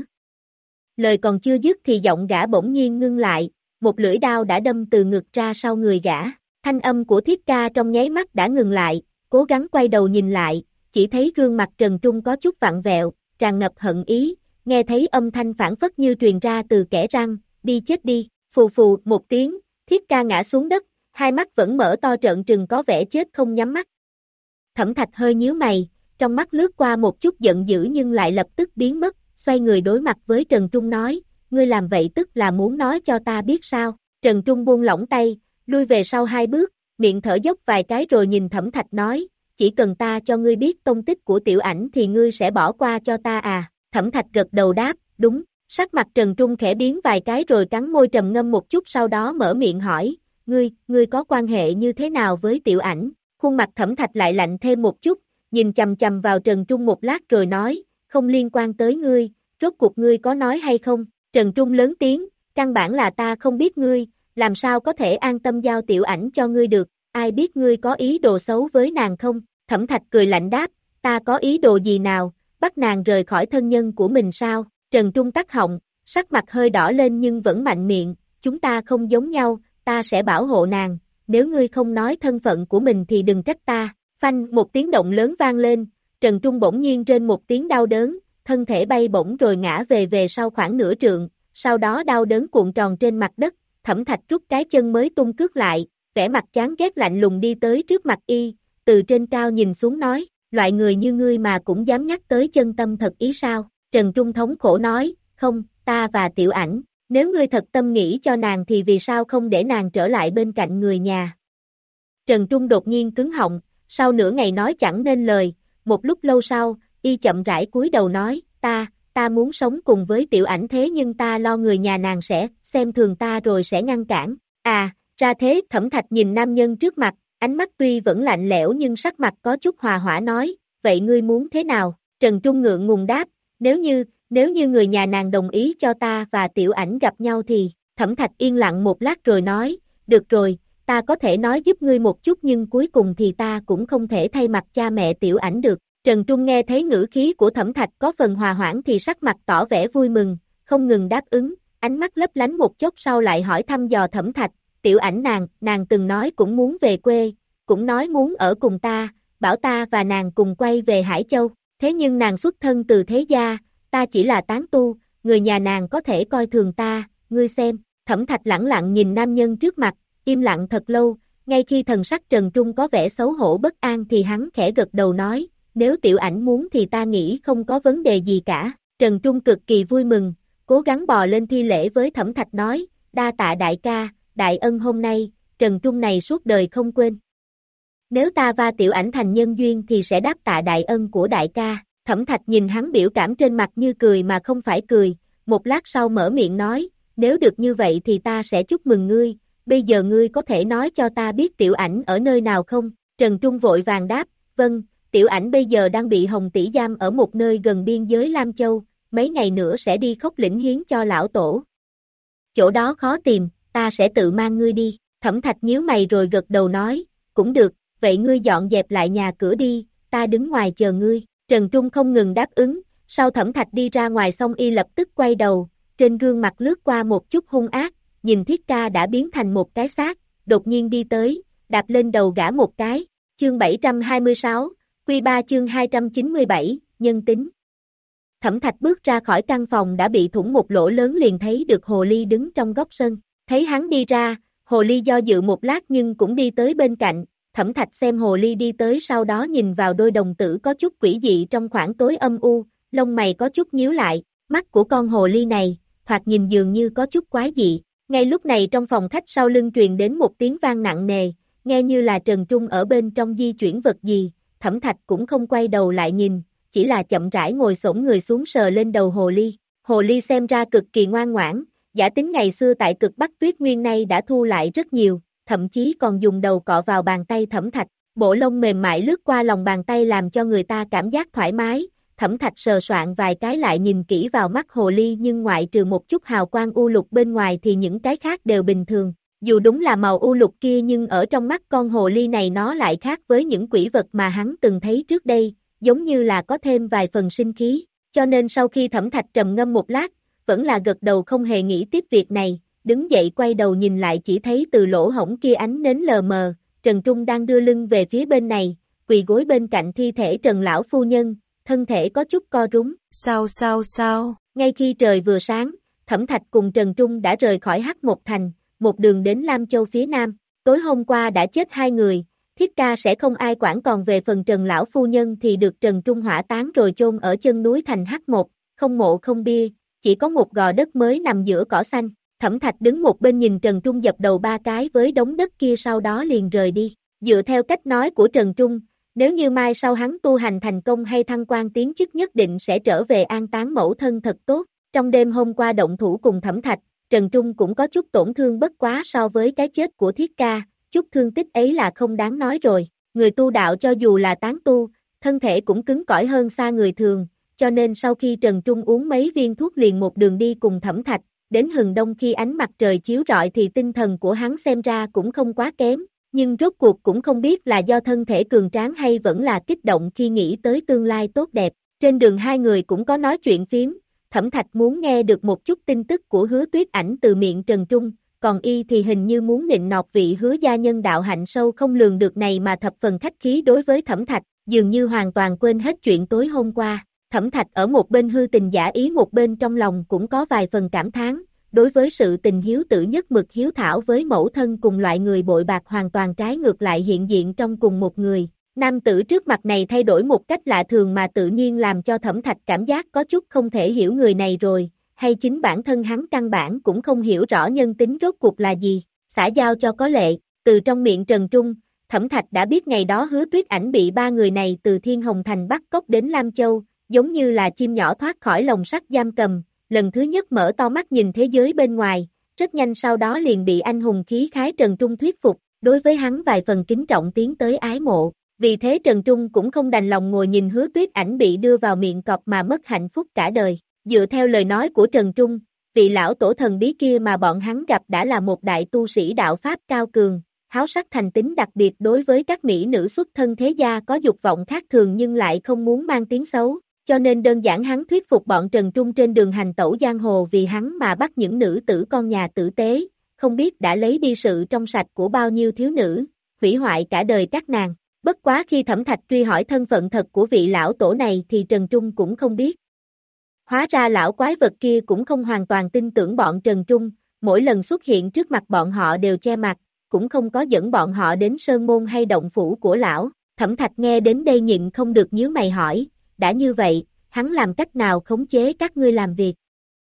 Lời còn chưa dứt thì giọng gã bỗng nhiên ngưng lại, một lưỡi đao đã đâm từ ngực ra sau người gã, thanh âm của Thiết ca trong nháy mắt đã ngừng lại, cố gắng quay đầu nhìn lại, chỉ thấy gương mặt Trần Trung có chút vặn vẹo, tràn ngập hận ý, nghe thấy âm thanh phản phất như truyền ra từ kẽ răng, đi chết đi, phù phù một tiếng, Thiết ca ngã xuống đất, hai mắt vẫn mở to trợn trừng có vẻ chết không nhắm mắt. Thẩm Thạch hơi nhíu mày, trong mắt lướt qua một chút giận dữ nhưng lại lập tức biến mất, xoay người đối mặt với Trần Trung nói, ngươi làm vậy tức là muốn nói cho ta biết sao. Trần Trung buông lỏng tay, lui về sau hai bước, miệng thở dốc vài cái rồi nhìn Thẩm Thạch nói, chỉ cần ta cho ngươi biết tông tích của Tiểu Ảnh thì ngươi sẽ bỏ qua cho ta à. Thẩm Thạch gật đầu đáp, đúng. Sắc mặt Trần Trung khẽ biến vài cái rồi cắn môi trầm ngâm một chút sau đó mở miệng hỏi, ngươi, ngươi có quan hệ như thế nào với Tiểu Ảnh? Khuôn mặt Thẩm Thạch lại lạnh thêm một chút, nhìn chầm chầm vào Trần Trung một lát rồi nói, không liên quan tới ngươi, rốt cuộc ngươi có nói hay không? Trần Trung lớn tiếng, căn bản là ta không biết ngươi, làm sao có thể an tâm giao Tiểu Ảnh cho ngươi được, ai biết ngươi có ý đồ xấu với nàng không? Thẩm Thạch cười lạnh đáp, ta có ý đồ gì nào, bắt nàng rời khỏi thân nhân của mình sao? Trần Trung tắc họng, sắc mặt hơi đỏ lên nhưng vẫn mạnh miệng, chúng ta không giống nhau, ta sẽ bảo hộ nàng, nếu ngươi không nói thân phận của mình thì đừng trách ta. Phanh, một tiếng động lớn vang lên, Trần Trung bỗng nhiên trên một tiếng đau đớn, thân thể bay bổng rồi ngã về về sau khoảng nửa trượng, sau đó đau đớn cuộn tròn trên mặt đất, Thẩm Thạch rút cái chân mới tung cước lại, vẻ mặt chán ghét lạnh lùng đi tới trước mặt y, từ trên cao nhìn xuống nói, loại người như ngươi mà cũng dám nhắc tới chân tâm thật ý sao? Trần Trung thống khổ nói, không, ta và Tiểu Ảnh, nếu ngươi thật tâm nghĩ cho nàng thì vì sao không để nàng trở lại bên cạnh người nhà? Trần Trung đột nhiên cứng họng, sau nửa ngày nói chẳng nên lời, một lúc lâu sau, y chậm rãi cúi đầu nói, ta, ta muốn sống cùng với Tiểu Ảnh thế nhưng ta lo người nhà nàng sẽ xem thường ta rồi sẽ ngăn cản. À, ra thế. Thẩm Thạch nhìn nam nhân trước mặt, ánh mắt tuy vẫn lạnh lẽo nhưng sắc mặt có chút hòa hỏa nói, vậy ngươi muốn thế nào? Trần Trung ngượng ngùng đáp, nếu như, nếu như người nhà nàng đồng ý cho ta và Tiểu Ảnh gặp nhau thì, Thẩm Thạch yên lặng một lát rồi nói, được rồi, ta có thể nói giúp ngươi một chút nhưng cuối cùng thì ta cũng không thể thay mặt cha mẹ Tiểu Ảnh được. Trần Trung nghe thấy ngữ khí của Thẩm Thạch có phần hòa hoãn thì sắc mặt tỏ vẻ vui mừng, không ngừng đáp ứng, ánh mắt lấp lánh một chốc sau lại hỏi thăm dò Thẩm Thạch, Tiểu Ảnh nàng, nàng từng nói cũng muốn về quê, cũng nói muốn ở cùng ta, bảo ta và nàng cùng quay về Hải Châu, thế nhưng nàng xuất thân từ thế gia, ta chỉ là tán tu, người nhà nàng có thể coi thường ta, ngươi xem. Thẩm Thạch lẳng lặng nhìn nam nhân trước mặt, im lặng thật lâu, ngay khi thần sắc Trần Trung có vẻ xấu hổ bất an thì hắn khẽ gật đầu nói, nếu Tiểu Ảnh muốn thì ta nghĩ không có vấn đề gì cả. Trần Trung cực kỳ vui mừng, cố gắng bò lên thi lễ với Thẩm Thạch nói, đa tạ đại ca, đại ân hôm nay, Trần Trung này suốt đời không quên. Nếu ta và Tiểu Ảnh thành nhân duyên thì sẽ đáp tạ đại ân của đại ca. Thẩm Thạch nhìn hắn biểu cảm trên mặt như cười mà không phải cười, một lát sau mở miệng nói, nếu được như vậy thì ta sẽ chúc mừng ngươi, bây giờ ngươi có thể nói cho ta biết Tiểu Ảnh ở nơi nào không? Trần Trung vội vàng đáp, vâng, Tiểu Ảnh bây giờ đang bị Hồng Tỷ giam ở một nơi gần biên giới Lam Châu, mấy ngày nữa sẽ đi Khốc Lĩnh hiến cho lão tổ. Chỗ đó khó tìm, ta sẽ tự mang ngươi đi. Thẩm Thạch nhíu mày rồi gật đầu nói, cũng được, vậy ngươi dọn dẹp lại nhà cửa đi, ta đứng ngoài chờ ngươi. Trần Trung không ngừng đáp ứng, sau Thẩm Thạch đi ra ngoài xong y lập tức quay đầu, trên gương mặt lướt qua một chút hung ác, nhìn Thiết Ca đã biến thành một cái xác, đột nhiên đi tới, đạp lên đầu gã một cái. Chương bảy trăm hai mươi sáu, Quy ba chương hai trăm chín mươi bảy, nhân tính. Thẩm Thạch bước ra khỏi căn phòng đã bị thủng một lỗ lớn liền thấy được Hồ Ly đứng trong góc sân, thấy hắn đi ra, Hồ Ly do dự một lát nhưng cũng đi tới bên cạnh. Thẩm Thạch xem Hồ Ly đi tới sau đó nhìn vào đôi đồng tử có chút quỷ dị trong khoảng tối âm u, lông mày có chút nhíu lại, mắt của con Hồ Ly này, thoạt nhìn dường như có chút quái dị. Ngay lúc này trong phòng khách sau lưng truyền đến một tiếng vang nặng nề, nghe như là Trần Trung ở bên trong di chuyển vật gì, Thẩm Thạch cũng không quay đầu lại nhìn, chỉ là chậm rãi ngồi xổm người xuống sờ lên đầu Hồ Ly. Hồ Ly xem ra cực kỳ ngoan ngoãn, giả tính ngày xưa tại cực Bắc Tuyết Nguyên nay đã thu lại rất nhiều, thậm chí còn dùng đầu cọ vào bàn tay Thẩm Thạch, bộ lông mềm mại lướt qua lòng bàn tay làm cho người ta cảm giác thoải mái. Thẩm Thạch sờ soạn vài cái lại nhìn kỹ vào mắt Hồ Ly nhưng ngoại trừ một chút hào quang u lục bên ngoài thì những cái khác đều bình thường. Dù đúng là màu u lục kia nhưng ở trong mắt con Hồ Ly này nó lại khác với những quỷ vật mà hắn từng thấy trước đây, giống như là có thêm vài phần sinh khí. Cho nên sau khi Thẩm Thạch trầm ngâm một lát, vẫn là gật đầu không hề nghĩ tiếp việc này, đứng dậy quay đầu nhìn lại chỉ thấy từ lỗ hổng kia ánh nến lờ mờ, Trần Trung đang đưa lưng về phía bên này, quỳ gối bên cạnh thi thể Trần lão phu nhân, thân thể có chút co rúm. Sao sao sao? Ngay khi trời vừa sáng, Thẩm Thạch cùng Trần Trung đã rời khỏi Hắc Một Thành, một đường đến Lam Châu phía nam. Tối hôm qua đã chết hai người, Thiết Ca sẽ không ai quản, còn về phần Trần lão phu nhân thì được Trần Trung hỏa táng rồi chôn ở chân núi thành Hắc Một, không mộ không bia, chỉ có một gò đất mới nằm giữa cỏ xanh. Thẩm Thạch đứng một bên nhìn Trần Trung dập đầu ba cái với đống đất kia sau đó liền rời đi. Dựa theo cách nói của Trần Trung, nếu như mai sau hắn tu hành thành công hay thăng quan tiến chức nhất định sẽ trở về an táng mẫu thân thật tốt. Trong đêm hôm qua động thủ cùng Thẩm Thạch, Trần Trung cũng có chút tổn thương bất quá so với cái chết của Thiết Ca, chút thương tích ấy là không đáng nói rồi. Người tu đạo cho dù là tán tu, thân thể cũng cứng cỏi hơn xa người thường, cho nên sau khi Trần Trung uống mấy viên thuốc liền một đường đi cùng Thẩm Thạch, đến hừng đông khi ánh mặt trời chiếu rọi thì tinh thần của hắn xem ra cũng không quá kém, nhưng rốt cuộc cũng không biết là do thân thể cường tráng hay vẫn là kích động khi nghĩ tới tương lai tốt đẹp. Trên đường hai người cũng có nói chuyện phiếm, Thẩm Thạch muốn nghe được một chút tin tức của Hứa Tuyết Ảnh từ miệng Trần Trung, còn y thì hình như muốn nịnh nọt vị Hứa gia nhân đạo hạnh sâu không lường được này mà thập phần khách khí đối với Thẩm Thạch, dường như hoàn toàn quên hết chuyện tối hôm qua. Thẩm Thạch ở một bên hư tình giả ý, một bên trong lòng cũng có vài phần cảm thán, đối với sự tình hiếu tử nhất mực hiếu thảo với mẫu thân cùng loại người bội bạc hoàn toàn trái ngược lại hiện diện trong cùng một người. Nam tử trước mặt này thay đổi một cách lạ thường mà tự nhiên làm cho Thẩm Thạch cảm giác có chút không thể hiểu người này rồi, hay chính bản thân hắn căn bản cũng không hiểu rõ nhân tính rốt cuộc là gì. Xã giao cho có lệ, từ trong miệng Trần Trung, Thẩm Thạch đã biết ngày đó Hứa Tuyết Ảnh bị ba người này từ Thiên Hồng Thành bắt cóc đến Lam Châu, giống như là chim nhỏ thoát khỏi lồng sắt giam cầm, lần thứ nhất mở to mắt nhìn thế giới bên ngoài, rất nhanh sau đó liền bị anh hùng khí khái Trần Trung thuyết phục, đối với hắn vài phần kính trọng tiến tới ái mộ. Vì thế Trần Trung cũng không đành lòng ngồi nhìn Hứa Tuyết Ảnh bị đưa vào miệng cọp mà mất hạnh phúc cả đời. Dựa theo lời nói của Trần Trung, vị lão tổ thần bí kia mà bọn hắn gặp đã là một đại tu sĩ đạo Pháp cao cường, háo sắc thành tính đặc biệt đối với các mỹ nữ xuất thân thế gia có dục vọng khác thường nhưng lại không muốn mang tiếng xấu, cho nên đơn giản hắn thuyết phục bọn Trần Trung trên đường hành tẩu giang hồ vì hắn mà bắt những nữ tử con nhà tử tế, không biết đã lấy đi sự trong sạch của bao nhiêu thiếu nữ, hủy hoại cả đời các nàng. Bất quá khi Thẩm Thạch truy hỏi thân phận thật của vị lão tổ này thì Trần Trung cũng không biết. Hóa ra lão quái vật kia cũng không hoàn toàn tin tưởng bọn Trần Trung, mỗi lần xuất hiện trước mặt bọn họ đều che mặt, cũng không có dẫn bọn họ đến sơn môn hay động phủ của lão. Thẩm Thạch nghe đến đây nhịn không được nhíu mày hỏi, đã như vậy, hắn làm cách nào khống chế các ngươi làm việc?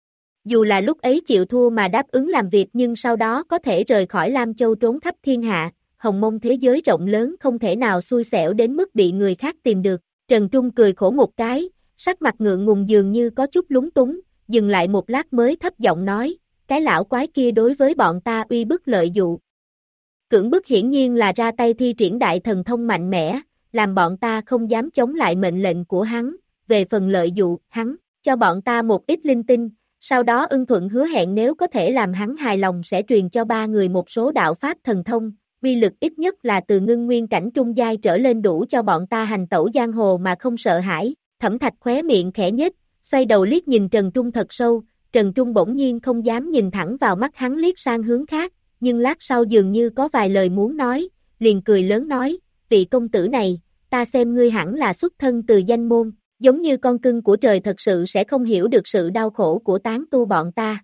Dù là lúc ấy chịu thua mà đáp ứng làm việc nhưng sau đó có thể rời khỏi Lam Châu trốn khắp thiên hạ, hồng mông thế giới rộng lớn không thể nào xui xẻo đến mức bị người khác tìm được. Trần Trung cười khổ một cái, sắc mặt ngượng ngùng dường như có chút lúng túng, dừng lại một lát mới thấp giọng nói, cái lão quái kia đối với bọn ta uy bức lợi dụ. Cưỡng bức hiển nhiên là ra tay thi triển đại thần thông mạnh mẽ, làm bọn ta không dám chống lại mệnh lệnh của hắn, về phần lợi dụ, hắn, cho bọn ta một ít linh tinh, sau đó ưng thuận hứa hẹn nếu có thể làm hắn hài lòng sẽ truyền cho ba người một số đạo pháp thần thông, uy lực ít nhất là từ ngưng nguyên cảnh trung giai trở lên đủ cho bọn ta hành tẩu giang hồ mà không sợ hãi. Thẩm Thạch khóe miệng khẽ nhếch, xoay đầu liếc nhìn Trần Trung thật sâu, Trần Trung bỗng nhiên không dám nhìn thẳng vào mắt hắn liếc sang hướng khác, nhưng lát sau dường như có vài lời muốn nói, liền cười lớn nói, vị công tử này, ta xem ngươi hẳn là xuất thân từ danh môn, giống như con cưng của trời thật sự sẽ không hiểu được sự đau khổ của tán tu bọn ta.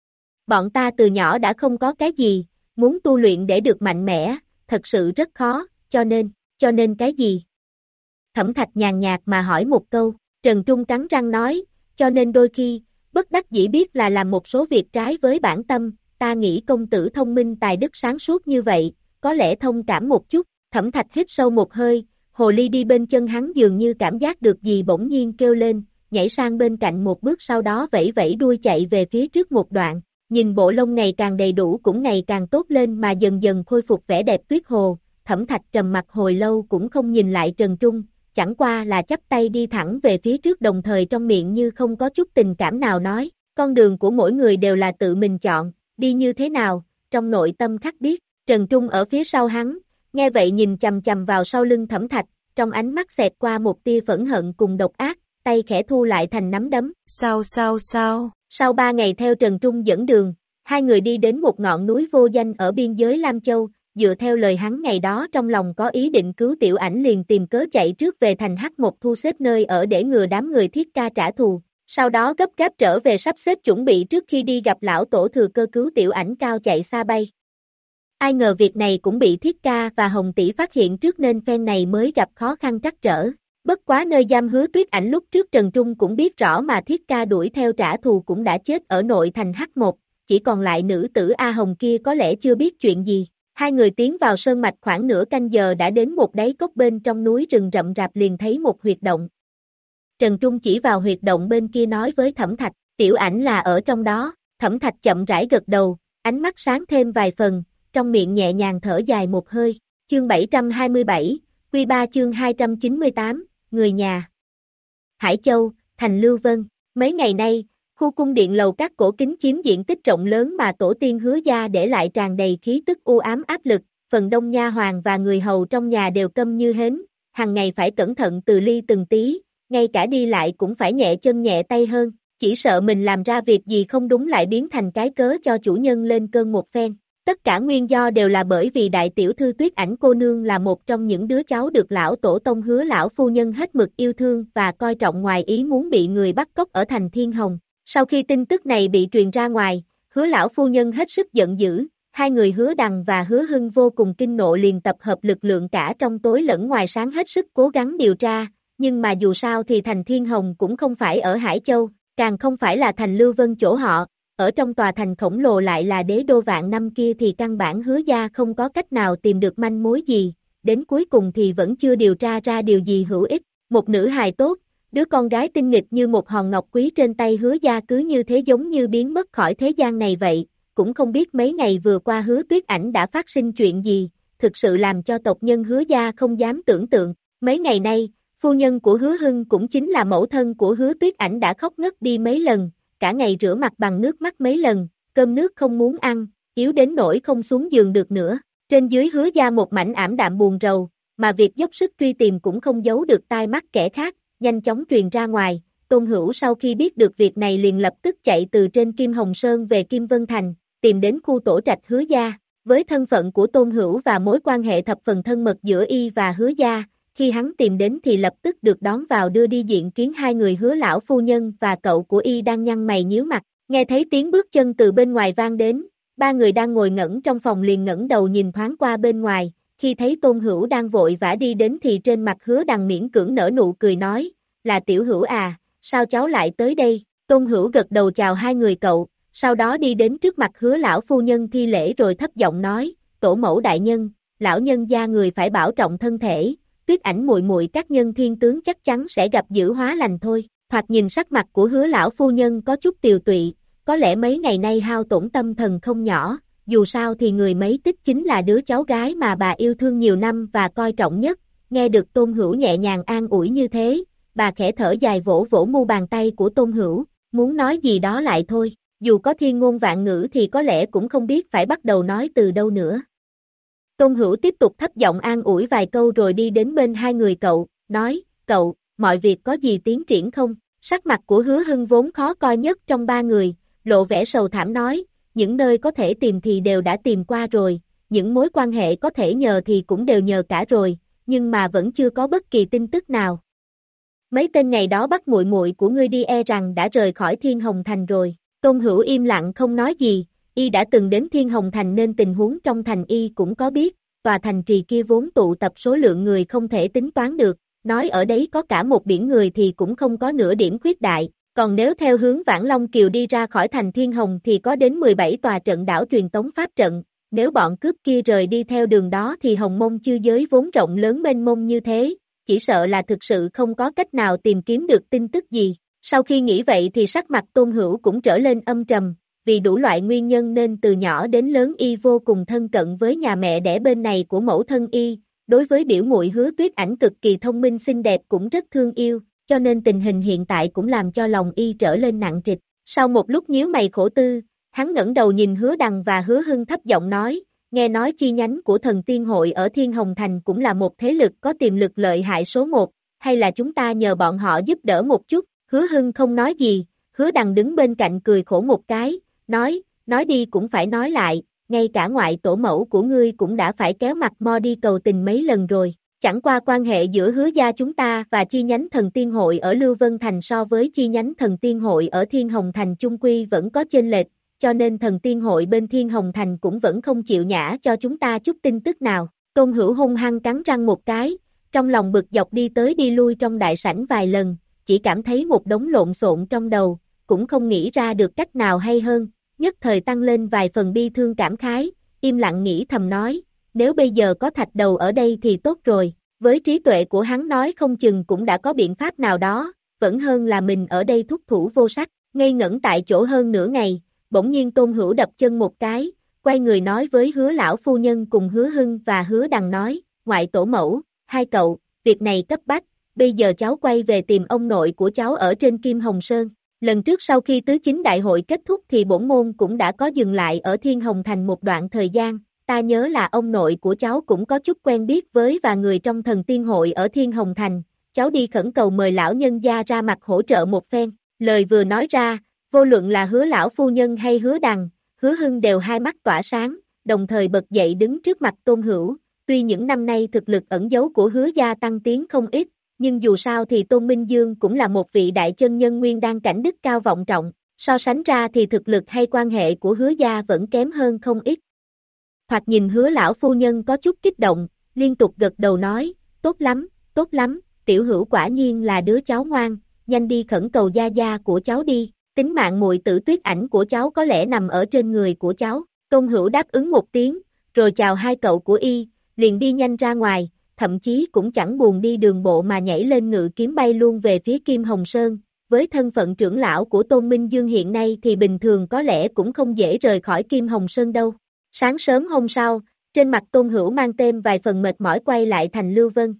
Bọn ta từ nhỏ đã không có cái gì, muốn tu luyện để được mạnh mẽ, thật sự rất khó, cho nên, cho nên cái gì? Thẩm Thạch nhàn nhạt mà hỏi một câu, Trần Trung cắn răng nói, cho nên đôi khi, bất đắc dĩ biết là làm một số việc trái với bản tâm, ta nghĩ công tử thông minh tài đức sáng suốt như vậy, có lẽ thông cảm một chút. Thẩm Thạch hít sâu một hơi, hồ ly đi bên chân hắn dường như cảm giác được gì bỗng nhiên kêu lên, nhảy sang bên cạnh một bước sau đó vẫy vẫy đuôi chạy về phía trước một đoạn, nhìn bộ lông ngày càng đầy đủ cũng ngày càng tốt lên mà dần dần khôi phục vẻ đẹp tuyết hồ. Thẩm Thạch trầm mặt hồi lâu cũng không nhìn lại Trần Trung, chẳng qua là chắp tay đi thẳng về phía trước đồng thời trong miệng như không có chút tình cảm nào nói, con đường của mỗi người đều là tự mình chọn, đi như thế nào, trong nội tâm khắc biết. Trần Trung ở phía sau hắn, nghe vậy nhìn chầm chầm vào sau lưng Thẩm Thạch, trong ánh mắt xẹt qua một tia phẫn hận cùng độc ác, tay khẽ thu lại thành nắm đấm. Sao sao sao? Sau ba ngày theo Trần Trung dẫn đường, hai người đi đến một ngọn núi vô danh ở biên giới Lam Châu, dựa theo lời hắn ngày đó trong lòng có ý định cứu Tiểu Ảnh liền tìm cớ chạy trước về thành Hắc Một thu xếp nơi ở để ngừa đám người Thiết Ca trả thù, sau đó gấp gáp trở về sắp xếp chuẩn bị trước khi đi gặp lão tổ thừa cơ cứu Tiểu Ảnh cao chạy xa bay. Ai ngờ việc này cũng bị Thiết Ca và Hồng Tỷ phát hiện trước nên phen này mới gặp khó khăn trắc trở. Bất quá nơi giam Hứa Tuyết Ảnh lúc trước Trần Trung cũng biết rõ mà Thiết Ca đuổi theo trả thù cũng đã chết ở nội thành Hắc Một, chỉ còn lại nữ tử A Hồng kia có lẽ chưa biết chuyện gì. Hai người tiến vào sơn mạch khoảng nửa canh giờ đã đến một đáy cốc bên trong núi rừng rậm rạp liền thấy một huyệt động. Trần Trung chỉ vào huyệt động bên kia nói với Thẩm Thạch, Tiểu Ảnh là ở trong đó. Thẩm Thạch chậm rãi gật đầu, ánh mắt sáng thêm vài phần, trong miệng nhẹ nhàng thở dài một hơi. Chương bảy trăm hai mươi bảy, Quy ba chương hai trăm chín mươi tám, người nhà. Hải Châu, thành Lưu Vân. Mấy ngày nay, khu cung điện lầu các cổ kính chiếm diện tích rộng lớn mà tổ tiên Hứa gia để lại tràn đầy khí tức u ám áp lực, phần đông nha hoàn và người hầu trong nhà đều câm như hến, hàng ngày phải cẩn thận từ ly từng tí, ngay cả đi lại cũng phải nhẹ chân nhẹ tay hơn. chỉ sợ mình làm ra việc gì không đúng lại biến thành cái cớ cho chủ nhân lên cơn một phen. Tất cả nguyên do đều là bởi vì đại tiểu thư Tuyết Ảnh cô nương là một trong những đứa cháu được lão tổ tông Hứa lão phu nhân hết mực yêu thương và coi trọng, ngoài ý muốn bị người bắt cóc ở thành Thiên Hồng. Sau khi tin tức này bị truyền ra ngoài, Hứa lão phu nhân hết sức giận dữ, hai người Hứa Đằng và Hứa Hưng vô cùng kinh nộ, liền tập hợp lực lượng cả trong tối lẫn ngoài sáng hết sức cố gắng điều tra, nhưng mà dù sao thì thành Thiên Hồng cũng không phải ở Hải Châu, càng không phải là thành Lưu Vân chỗ họ. Ở trong tòa thành khổng lồ lại là đế đô vạn năm kia thì căn bản Hứa gia không có cách nào tìm được manh mối gì, đến cuối cùng thì vẫn chưa điều tra ra điều gì hữu ích. Một nữ hài tốt, đứa con gái tinh nghịch như một hòn ngọc quý trên tay Hứa gia cứ như thế giống như biến mất khỏi thế gian này vậy, cũng không biết mấy ngày vừa qua Hứa Tuyết Ảnh đã phát sinh chuyện gì, thực sự làm cho tộc nhân Hứa gia không dám tưởng tượng. Mấy ngày nay, phu nhân của Hứa Hưng cũng chính là mẫu thân của Hứa Tuyết Ảnh đã khóc ngất đi mấy lần, cả ngày rửa mặt bằng nước mắt mấy lần, cơm nước không muốn ăn, yếu đến nỗi không xuống giường được nữa. Trên dưới Hứa gia một mảnh ảm đạm buồn rầu, mà việc dốc sức truy tìm cũng không giấu được tai mắt kẻ khác, nhanh chóng truyền ra ngoài. Tôn Hữu sau khi biết được việc này liền lập tức chạy từ trên Kim Hồng Sơn về Kim Vân Thành, tìm đến khu tổ trạch Hứa gia. Với thân phận của Tôn Hữu và mối quan hệ thập phần thân mật giữa y và Hứa gia, khi hắn tìm đến thì lập tức được đón vào đưa đi diện kiến hai người Hứa lão phu nhân và cậu của y đang nhăn mày nhíu mặt. Nghe thấy tiếng bước chân từ bên ngoài vang đến, ba người đang ngồi ngẩn trong phòng liền ngẩng đầu nhìn thoáng qua bên ngoài, khi thấy Tôn Hữu đang vội vã đi đến thì trên mặt Hứa Đằng miễn cưỡng nở nụ cười nói, là Tiểu Hữu à, sao cháu lại tới đây? Tôn Hữu gật đầu chào hai người cậu, sau đó đi đến trước mặt Hứa lão phu nhân thi lễ rồi thấp giọng nói, tổ mẫu đại nhân, lão nhân gia người phải bảo trọng thân thể. Tuyết Ảnh muội muội các nhân thiên tướng chắc chắn sẽ gặp dữ hóa lành thôi. Thoạt nhìn sắc mặt của Hứa lão phu nhân có chút tiều tụy, có lẽ mấy ngày nay hao tổn tâm thần không nhỏ, dù sao thì người mấy tích chính là đứa cháu gái mà bà yêu thương nhiều năm và coi trọng nhất. Nghe được Tôn Hữu nhẹ nhàng an ủi như thế, bà khẽ thở dài vỗ vỗ mu bàn tay của Tôn Hữu, muốn nói gì đó lại thôi, dù có thiên ngôn vạn ngữ thì có lẽ cũng không biết phải bắt đầu nói từ đâu nữa. Tôn Hữu tiếp tục thấp giọng an ủi vài câu rồi đi đến bên hai người cậu, nói, cậu, mọi việc có gì tiến triển không? Sắc mặt của Hứa Hưng vốn khó coi nhất trong ba người, lộ vẻ sầu thảm nói, những nơi có thể tìm thì đều đã tìm qua rồi, những mối quan hệ có thể nhờ thì cũng đều nhờ cả rồi, nhưng mà vẫn chưa có bất kỳ tin tức nào. Mấy tên ngày đó bắt muội muội của ngươi đi e rằng đã rời khỏi Thiên Hồng Thành rồi. Tôn Hữu im lặng không nói gì, y đã từng đến Thiên Hồng Thành nên tình huống trong thành y cũng có biết, tòa thành trì kia vốn tụ tập số lượng người không thể tính toán được, nói ở đấy có cả một biển người thì cũng không có nửa điểm khuyết đại, còn nếu theo hướng Vãn Long Kiều đi ra khỏi thành Thiên Hồng thì có đến mười bảy tòa trận đảo truyền tống pháp trận, nếu bọn cướp kia rời đi theo đường đó thì Hồng Mông Chư giới vốn rộng lớn mênh mông như thế, chỉ sợ là thực sự không có cách nào tìm kiếm được tin tức gì. Sau khi nghĩ vậy thì sắc mặt Tôn Hữu cũng trở lên âm trầm, vì đủ loại nguyên nhân nên từ nhỏ đến lớn y vô cùng thân cận với nhà mẹ đẻ bên này của mẫu thân y, đối với biểu muội Hứa Tuyết Ảnh cực kỳ thông minh xinh đẹp cũng rất thương yêu, cho nên tình hình hiện tại cũng làm cho lòng y trở lên nặng trịch. Sau một lúc nhíu mày khổ tư, hắn ngẩng đầu nhìn Hứa Đằng và Hứa Hưng thấp giọng nói, nghe nói chi nhánh của Thần Tiên Hội ở Thiên Hồng Thành cũng là một thế lực có tiềm lực lợi hại số một, hay là chúng ta nhờ bọn họ giúp đỡ một chút? Hứa Hưng không nói gì, Hứa Đằng đứng bên cạnh cười khổ một cái, nói, nói đi cũng phải nói lại, ngay cả ngoại tổ mẫu của ngươi cũng đã phải kéo mặt mo đi cầu tình mấy lần rồi, chẳng qua quan hệ giữa Hứa gia chúng ta và chi nhánh Thần Tiên Hội ở Lưu Vân Thành so với chi nhánh Thần Tiên Hội ở Thiên Hồng Thành chung quy vẫn có chênh lệch, cho nên Thần Tiên Hội bên Thiên Hồng Thành cũng vẫn không chịu nhã cho chúng ta chút tin tức nào. Tôn Hữu hung hăng cắn răng một cái, trong lòng bực dọc đi tới đi lui trong đại sảnh vài lần, chỉ cảm thấy một đống lộn xộn trong đầu, cũng không nghĩ ra được cách nào hay hơn, nhất thời tăng lên vài phần bi thương cảm khái, im lặng nghĩ thầm nói, nếu bây giờ có Thạch Đầu ở đây thì tốt rồi, với trí tuệ của hắn nói không chừng cũng đã có biện pháp nào đó, vẫn hơn là mình ở đây thúc thủ vô sách, ngây ngẩn tại chỗ hơn nửa ngày, bỗng nhiên Tôn Hữu đập chân một cái, quay người nói với Hứa lão phu nhân cùng Hứa Hưng và Hứa Đằng nói, ngoại tổ mẫu, hai cậu, việc này cấp bách, bây giờ cháu quay về tìm ông nội của cháu ở trên Kim Hồng Sơn. Lần trước sau khi tứ chính đại hội kết thúc thì bổn môn cũng đã có dừng lại ở Thiên Hồng Thành một đoạn thời gian, ta nhớ là ông nội của cháu cũng có chút quen biết với và người trong Thần Tiên Hội ở Thiên Hồng Thành, cháu đi khẩn cầu mời lão nhân gia ra mặt hỗ trợ một phen. Lời vừa nói ra, vô luận là Hứa lão phu nhân hay Hứa Đằng, Hứa Hưng đều hai mắt tỏa sáng, đồng thời bật dậy đứng trước mặt Tôn Hữu. Tuy những năm nay thực lực ẩn giấu của Hứa gia tăng tiến không ít, nhưng dù sao thì Tôn Minh Dương cũng là một vị đại chân nhân nguyên đan cảnh đức cao vọng trọng, so sánh ra thì thực lực hay quan hệ của Hứa gia vẫn kém hơn không ít. Thoạt nhìn Hứa lão phu nhân có chút kích động, liên tục gật đầu nói, tốt lắm, tốt lắm, tiểu Hữu quả nhiên là đứa cháu ngoan, nhanh đi khẩn cầu gia gia của cháu đi, tính mạng muội tử Tuyết Ảnh của cháu có lẽ nằm ở trên người của cháu. Tôn Hữu đáp ứng một tiếng, rồi chào hai cậu của y, liền đi nhanh ra ngoài, thậm chí cũng chẳng buồn đi đường bộ mà nhảy lên ngự kiếm bay luôn về phía Kim Hồng Sơn. Với thân phận trưởng lão của Tôn Minh Dương hiện nay thì bình thường có lẽ cũng không dễ rời khỏi Kim Hồng Sơn đâu. Sáng sớm hôm sau, trên mặt Tôn Hữu mang thêm vài phần mệt mỏi quay lại thành Lưu Vân.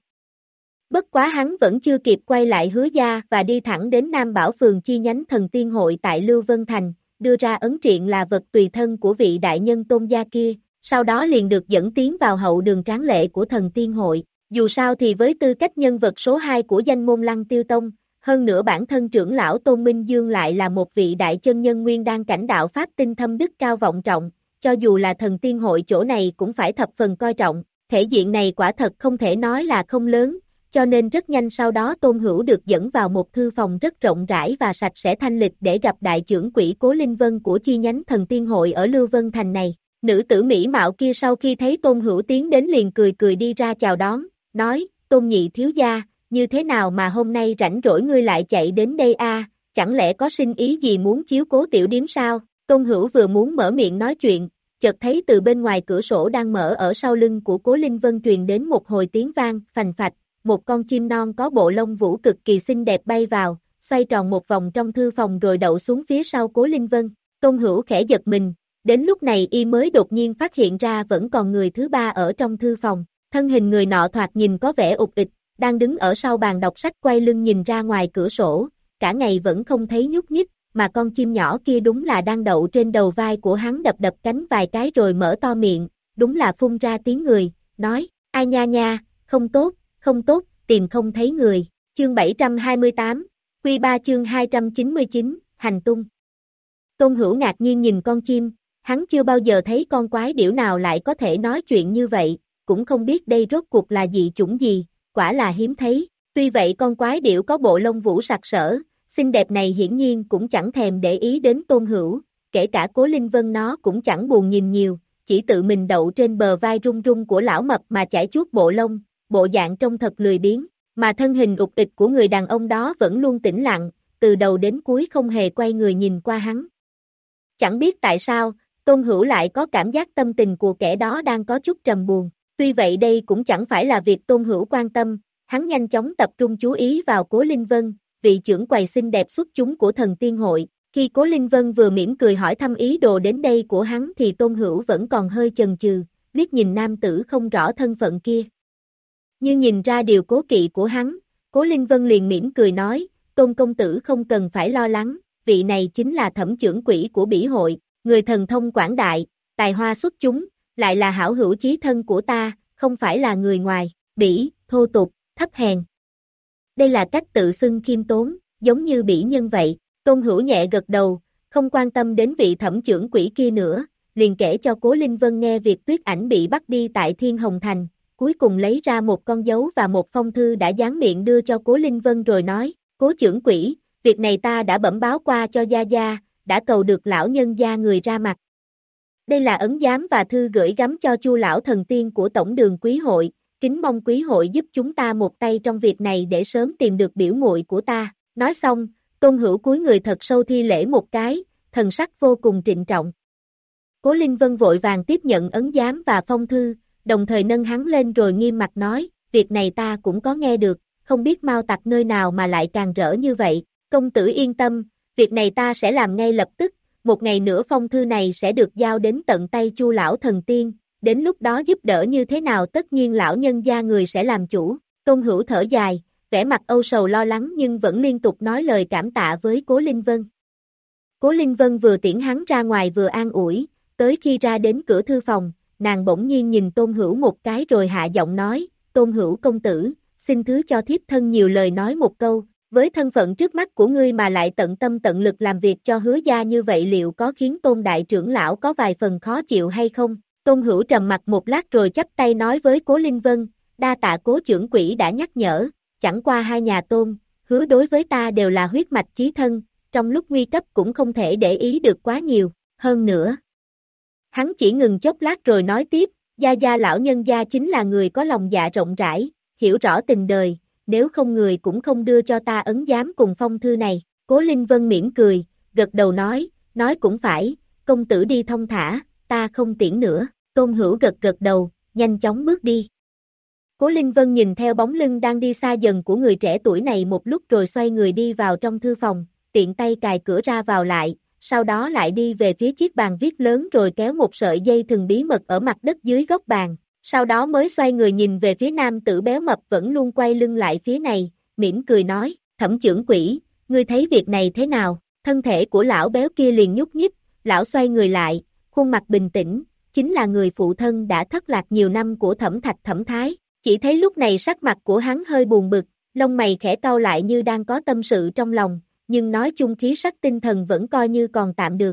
Bất quá hắn vẫn chưa kịp quay lại Hứa gia và đi thẳng đến Nam Bảo phường chi nhánh Thần Tiên hội tại Lưu Vân Thành, đưa ra ấn triện là vật tùy thân của vị đại nhân Tôn gia kia, sau đó liền được dẫn tiến vào hậu đường tráng lệ của Thần Tiên hội. Dù sao thì với tư cách nhân vật số hai của danh môn Lăng Tiêu Tông, hơn nữa bản thân trưởng lão Tôn Minh Dương lại là một vị đại chân nhân nguyên đan cảnh đạo pháp tinh thâm đức cao vọng trọng, cho dù là Thần Tiên hội chỗ này cũng phải thập phần coi trọng, thể diện này quả thật không thể nói là không lớn. Cho nên rất nhanh sau đó Tôn Hữu được dẫn vào một thư phòng rất rộng rãi và sạch sẽ thanh lịch để gặp đại trưởng quỹ Cố Linh Vân của chi nhánh Thần Tiên hội ở Lưu Vân Thành này. Nữ tử mỹ mạo kia sau khi thấy Tôn Hữu tiến đến liền cười cười đi ra chào đón, nói, Tôn nhị thiếu gia, như thế nào mà hôm nay rảnh rỗi ngươi lại chạy đến đây a? Chẳng lẽ có sinh ý gì muốn chiếu cố tiểu điếm sao? Tôn Hữu vừa muốn mở miệng nói chuyện, chợt thấy từ bên ngoài cửa sổ đang mở ở sau lưng của Cố Linh Vân truyền đến một hồi tiếng vang, phành phạch. Một con chim non có bộ lông vũ cực kỳ xinh đẹp bay vào, xoay tròn một vòng trong thư phòng rồi đậu xuống phía sau Cố Linh Vân. Tôn Hữu khẽ giật mình, đến lúc này y mới đột nhiên phát hiện ra vẫn còn người thứ ba ở trong thư phòng. Thân hình người nọ thoạt nhìn có vẻ ụt ịch, đang đứng ở sau bàn đọc sách quay lưng nhìn ra ngoài cửa sổ, cả ngày vẫn không thấy nhúc nhích, mà con chim nhỏ kia đúng là đang đậu trên đầu vai của hắn đập đập cánh vài cái rồi mở to miệng, đúng là phun ra tiếng người, nói, ai nha nha, không tốt. Không tốt, tìm không thấy người. Chương bảy trăm hai mươi tám, Quy ba chương hai trăm chín mươi chín, hành tung. Tôn Hữu ngạc nhiên nhìn con chim, hắn chưa bao giờ thấy con quái điểu nào lại có thể nói chuyện như vậy, cũng không biết đây rốt cuộc là dị chủng gì, quả là hiếm thấy. Tuy vậy con quái điểu có bộ lông vũ sặc sỡ, xinh đẹp này hiển nhiên cũng chẳng thèm để ý đến Tôn Hữu, kể cả Cố Linh Vân nó cũng chẳng buồn nhìn nhiều, chỉ tự mình đậu trên bờ vai rung rung của lão mập mà chải chuốt bộ lông. Bộ dạng trông thật lười biếng, mà thân hình ụt ịch của người đàn ông đó vẫn luôn tĩnh lặng, từ đầu đến cuối không hề quay người nhìn qua hắn. Chẳng biết tại sao, Tôn Hữu lại có cảm giác tâm tình của kẻ đó đang có chút trầm buồn. Tuy vậy đây cũng chẳng phải là việc Tôn Hữu quan tâm, hắn nhanh chóng tập trung chú ý vào Cố Linh Vân, vị trưởng quầy xinh đẹp xuất chúng của Thần Tiên hội. Khi Cố Linh Vân vừa mỉm cười hỏi thăm ý đồ đến đây của hắn thì Tôn Hữu vẫn còn hơi chần chừ, liếc nhìn nam tử không rõ thân phận kia. Như nhìn ra điều cố kỵ của hắn, Cố Linh Vân liền mỉm cười nói, Tôn công tử không cần phải lo lắng, vị này chính là thẩm trưởng quỹ của bỉ hội, người thần thông quảng đại, tài hoa xuất chúng, lại là hảo hữu chí thân của ta, không phải là người ngoài, bỉ, thô tục, thấp hèn. Đây là cách tự xưng khiêm tốn, giống như bỉ nhân vậy. Tôn Hữu nhẹ gật đầu, không quan tâm đến vị thẩm trưởng quỹ kia nữa, liền kể cho Cố Linh Vân nghe việc Tuyết Ảnh bị bắt đi tại Thiên Hồng Thành. Cuối cùng lấy ra một con dấu và một phong thư đã dán miệng đưa cho Cố Linh Vân rồi nói, Cố trưởng quỹ, việc này ta đã bẩm báo qua cho gia gia, đã cầu được lão nhân gia người ra mặt. Đây là ấn giám và thư gửi gắm cho Chu lão thần tiên của tổng đường quý hội, kính mong quý hội giúp chúng ta một tay trong việc này để sớm tìm được biểu muội của ta. Nói xong, Tôn Hữu cúi người thật sâu thi lễ một cái, thần sắc vô cùng trịnh trọng. Cố Linh Vân vội vàng tiếp nhận ấn giám và phong thư, đồng thời nâng hắn lên rồi nghiêm mặt nói, việc này ta cũng có nghe được, không biết Mao Tặc nơi nào mà lại càng rỡ như vậy, công tử yên tâm, việc này ta sẽ làm ngay lập tức, một ngày nữa phong thư này sẽ được giao đến tận tay Chu lão thần tiên, đến lúc đó giúp đỡ như thế nào tất nhiên lão nhân gia người sẽ làm chủ. Tôn Hữu thở dài, vẻ mặt âu sầu lo lắng nhưng vẫn liên tục nói lời cảm tạ với Cố Linh Vân. Cố Linh Vân vừa tiễn hắn ra ngoài vừa an ủi, tới khi ra đến cửa thư phòng, nàng bỗng nhiên nhìn Tôn Hữu một cái rồi hạ giọng nói, Tôn Hữu công tử, xin thứ cho thiếp thân nhiều lời nói một câu, với thân phận trước mắt của ngươi mà lại tận tâm tận lực làm việc cho Hứa gia như vậy liệu có khiến Tôn đại trưởng lão có vài phần khó chịu hay không? Tôn Hữu trầm mặt một lát rồi chắp tay nói với Cố Linh Vân, đa tạ Cố trưởng quỹ đã nhắc nhở, chẳng qua hai nhà Tôn, Hứa đối với ta đều là huyết mạch chí thân, trong lúc nguy cấp cũng không thể để ý được quá nhiều, hơn nữa. Hắn chỉ ngừng chốc lát rồi nói tiếp, gia gia lão nhân gia chính là người có lòng dạ rộng rãi, hiểu rõ tình đời, nếu không người cũng không đưa cho ta ấn giám cùng phong thư này. Cố Linh Vân mỉm cười, gật đầu nói, nói cũng phải, công tử đi thông thả, ta không tiễn nữa. Tôn Hữu gật gật đầu, nhanh chóng bước đi. Cố Linh Vân nhìn theo bóng lưng đang đi xa dần của người trẻ tuổi này một lúc rồi xoay người đi vào trong thư phòng, tiện tay cài cửa ra vào lại, sau đó lại đi về phía chiếc bàn viết lớn rồi kéo một sợi dây thừng bí mật ở mặt đất dưới góc bàn, sau đó mới xoay người nhìn về phía nam tử béo mập vẫn luôn quay lưng lại phía này, mỉm cười nói, Thẩm trưởng quỹ, ngươi thấy việc này thế nào? Thân thể của lão béo kia liền nhúc nhích, lão xoay người lại, khuôn mặt bình tĩnh, chính là người phụ thân đã thất lạc nhiều năm của Thẩm Thạch Thẩm Thái, chỉ thấy lúc này sắc mặt của hắn hơi buồn bực, lông mày khẽ cau lại như đang có tâm sự trong lòng, nhưng nói chung khí sắc tinh thần vẫn coi như còn tạm được.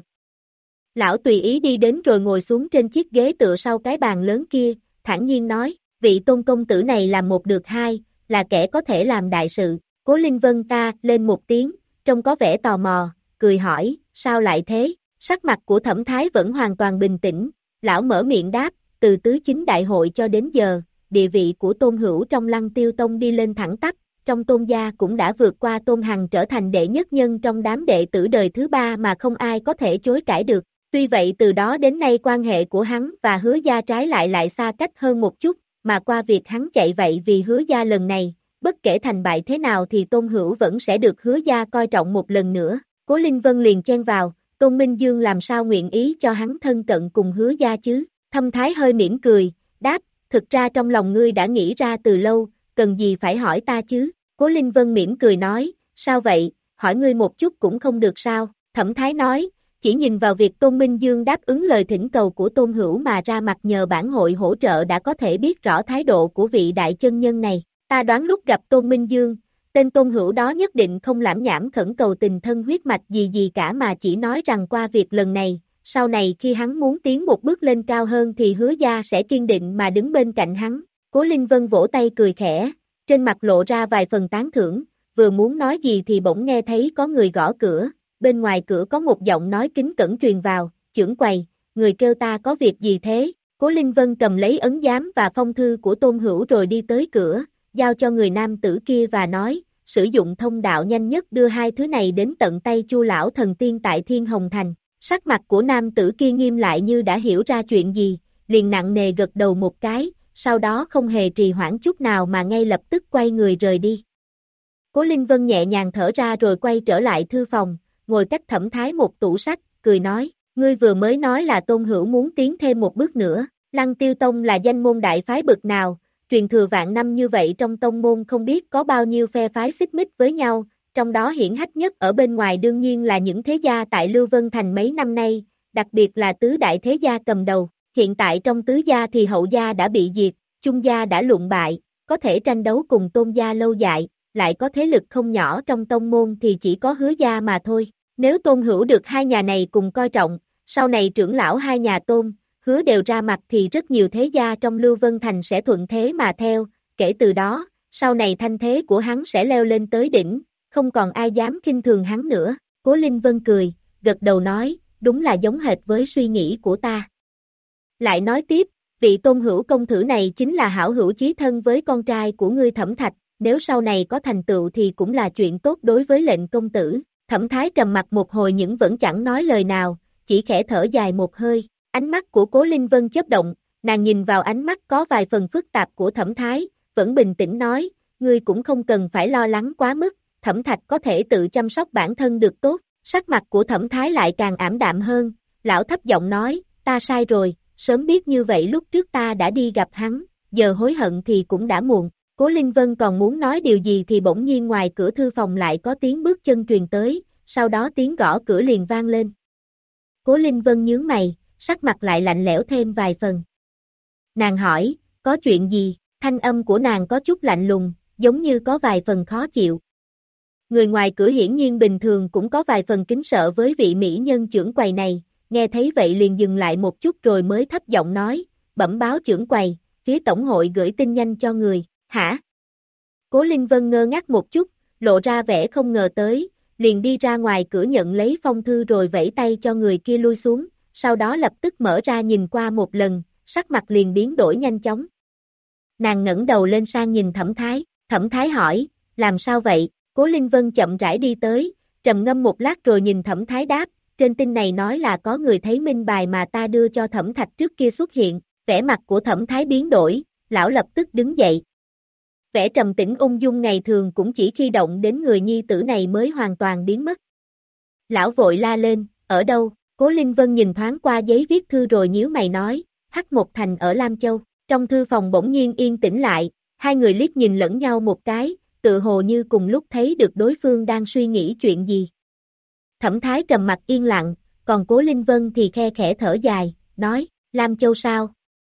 Lão tùy ý đi đến rồi ngồi xuống trên chiếc ghế tựa sau cái bàn lớn kia, thản nhiên nói, vị Tôn công tử này làm một được hai, là kẻ có thể làm đại sự. Cố Linh Vân ta lên một tiếng, trông có vẻ tò mò, cười hỏi, sao lại thế? Sắc mặt của Thẩm Thái vẫn hoàn toàn bình tĩnh, lão mở miệng đáp, từ tứ chính đại hội cho đến giờ, địa vị của Tôn Hữu trong Lăng Tiêu Tông đi lên thẳng tắp, trong Tôn gia cũng đã vượt qua Tôn Hằng trở thành đệ nhất nhân trong đám đệ tử đời thứ ba mà không ai có thể chối cãi được. Tuy vậy từ đó đến nay quan hệ của hắn và Hứa gia trái lại lại xa cách hơn một chút, mà qua việc hắn chạy vậy vì Hứa gia lần này, bất kể thành bại thế nào thì Tôn Hữu vẫn sẽ được Hứa gia coi trọng một lần nữa. Cố Linh Vân liền chen vào, Tôn Minh Dương làm sao nguyện ý cho hắn thân cận cùng Hứa gia chứ? Thâm Thái hơi mỉm cười, đáp, thực ra trong lòng ngươi đã nghĩ ra từ lâu, cần gì phải hỏi ta chứ? Cố Linh Vân mỉm cười nói, sao vậy, hỏi ngươi một chút cũng không được sao? Thẩm Thái nói, chỉ nhìn vào việc Tôn Minh Dương đáp ứng lời thỉnh cầu của Tôn Hữu mà ra mặt nhờ bản hội hỗ trợ đã có thể biết rõ thái độ của vị đại chân nhân này. Ta đoán lúc gặp Tôn Minh Dương, tên Tôn Hữu đó nhất định không lảm nhảm khẩn cầu tình thân huyết mạch gì gì cả mà chỉ nói rằng qua việc lần này, sau này khi hắn muốn tiến một bước lên cao hơn thì Hứa gia sẽ kiên định mà đứng bên cạnh hắn. Cố Linh Vân vỗ tay cười khẽ, trên mặt lộ ra vài phần tán thưởng, vừa muốn nói gì thì bỗng nghe thấy có người gõ cửa, bên ngoài cửa có một giọng nói kính cẩn truyền vào, trưởng quầy, người kêu ta có việc gì thế? Cố Linh Vân cầm lấy ấn giám và phong thư của Tôn Hữu rồi đi tới cửa, giao cho người nam tử kia và nói, sử dụng thông đạo nhanh nhất đưa hai thứ này đến tận tay Chu lão thần tiên tại Thiên Hồng Thành. Sắc mặt của nam tử kia nghiêm lại như đã hiểu ra chuyện gì, liền nặng nề gật đầu một cái, sau đó không hề trì hoãn chút nào mà ngay lập tức quay người rời đi. Cố Linh Vân nhẹ nhàng thở ra rồi quay trở lại thư phòng, ngồi cách Thẩm Thái một tủ sách, cười nói, ngươi vừa mới nói là Tôn Hữu muốn tiến thêm một bước nữa, Lăng Tiêu Tông là danh môn đại phái bực nào, truyền thừa vạn năm như vậy trong tông môn không biết có bao nhiêu phe phái xích mích với nhau, trong đó hiển hách nhất ở bên ngoài đương nhiên là những thế gia tại Lưu Vân Thành mấy năm nay, đặc biệt là tứ đại thế gia cầm đầu, hiện tại trong tứ gia thì hậu gia đã bị diệt, trung gia đã lụng bại, có thể tranh đấu cùng Tôn gia lâu dài, lại có thế lực không nhỏ trong tông môn thì chỉ có Hứa gia mà thôi. Nếu Tôn Hữu được hai nhà này cùng coi trọng, sau này trưởng lão hai nhà Tôn, Hứa đều ra mặt thì rất nhiều thế gia trong Lưu Vân Thành sẽ thuận thế mà theo, kể từ đó, sau này thanh thế của hắn sẽ leo lên tới đỉnh, không còn ai dám khinh thường hắn nữa. Cố Linh Vân cười, gật đầu nói, đúng là giống hệt với suy nghĩ của ta. Lại nói tiếp, vị Tôn Hữu công tử này chính là hảo hữu chí thân với con trai của ngươi Thẩm Thạch, nếu sau này có thành tựu thì cũng là chuyện tốt đối với lệnh công tử. Thẩm Thái trầm mặt một hồi nhưng vẫn chẳng nói lời nào, chỉ khẽ thở dài một hơi, ánh mắt của Cố Linh Vân chớp động, nàng nhìn vào ánh mắt có vài phần phức tạp của Thẩm Thái, vẫn bình tĩnh nói, ngươi cũng không cần phải lo lắng quá mức, Thẩm Thạch có thể tự chăm sóc bản thân được tốt. Sắc mặt của Thẩm Thái lại càng ảm đạm hơn, lão thấp giọng nói, ta sai rồi, sớm biết như vậy lúc trước ta đã đi gặp hắn, giờ hối hận thì cũng đã muộn. Cố Linh Vân còn muốn nói điều gì thì bỗng nhiên ngoài cửa thư phòng lại có tiếng bước chân truyền tới, sau đó tiếng gõ cửa liền vang lên. Cố Linh Vân nhướng mày, sắc mặt lại lạnh lẽo thêm vài phần. Nàng hỏi, có chuyện gì? Thanh âm của nàng có chút lạnh lùng, giống như có vài phần khó chịu. Người ngoài cửa hiển nhiên bình thường cũng có vài phần kính sợ với vị mỹ nhân trưởng quầy này, nghe thấy vậy liền dừng lại một chút rồi mới thấp giọng nói, bẩm báo trưởng quầy, phía tổng hội gửi tin nhanh cho người, hả? Cố Linh Vân ngơ ngác một chút, lộ ra vẻ không ngờ tới, liền đi ra ngoài cửa nhận lấy phong thư rồi vẫy tay cho người kia lui xuống, sau đó lập tức mở ra nhìn qua một lần, sắc mặt liền biến đổi nhanh chóng. Nàng ngẩng đầu lên sang nhìn Thẩm Thái, Thẩm Thái hỏi, làm sao vậy? Cố Linh Vân chậm rãi đi tới, trầm ngâm một lát rồi nhìn Thẩm Thái đáp, trên tin này nói là có người thấy minh bài mà ta đưa cho Thẩm Thạch trước kia xuất hiện, vẻ mặt của Thẩm Thái biến đổi, lão lập tức đứng dậy. Vẻ trầm tĩnh ung dung ngày thường cũng chỉ khi động đến người nhi tử này mới hoàn toàn biến mất. Lão vội la lên, ở đâu? Cố Linh Vân nhìn thoáng qua giấy viết thư rồi nhíu mày nói, Hắc Một Thành ở Lam Châu. Trong thư phòng bỗng nhiên yên tĩnh lại, hai người liếc nhìn lẫn nhau một cái, tự hồ như cùng lúc thấy được đối phương đang suy nghĩ chuyện gì. Thẩm Thái trầm mặt yên lặng, còn Cố Linh Vân thì khe khẽ thở dài, nói, Lam Châu sao?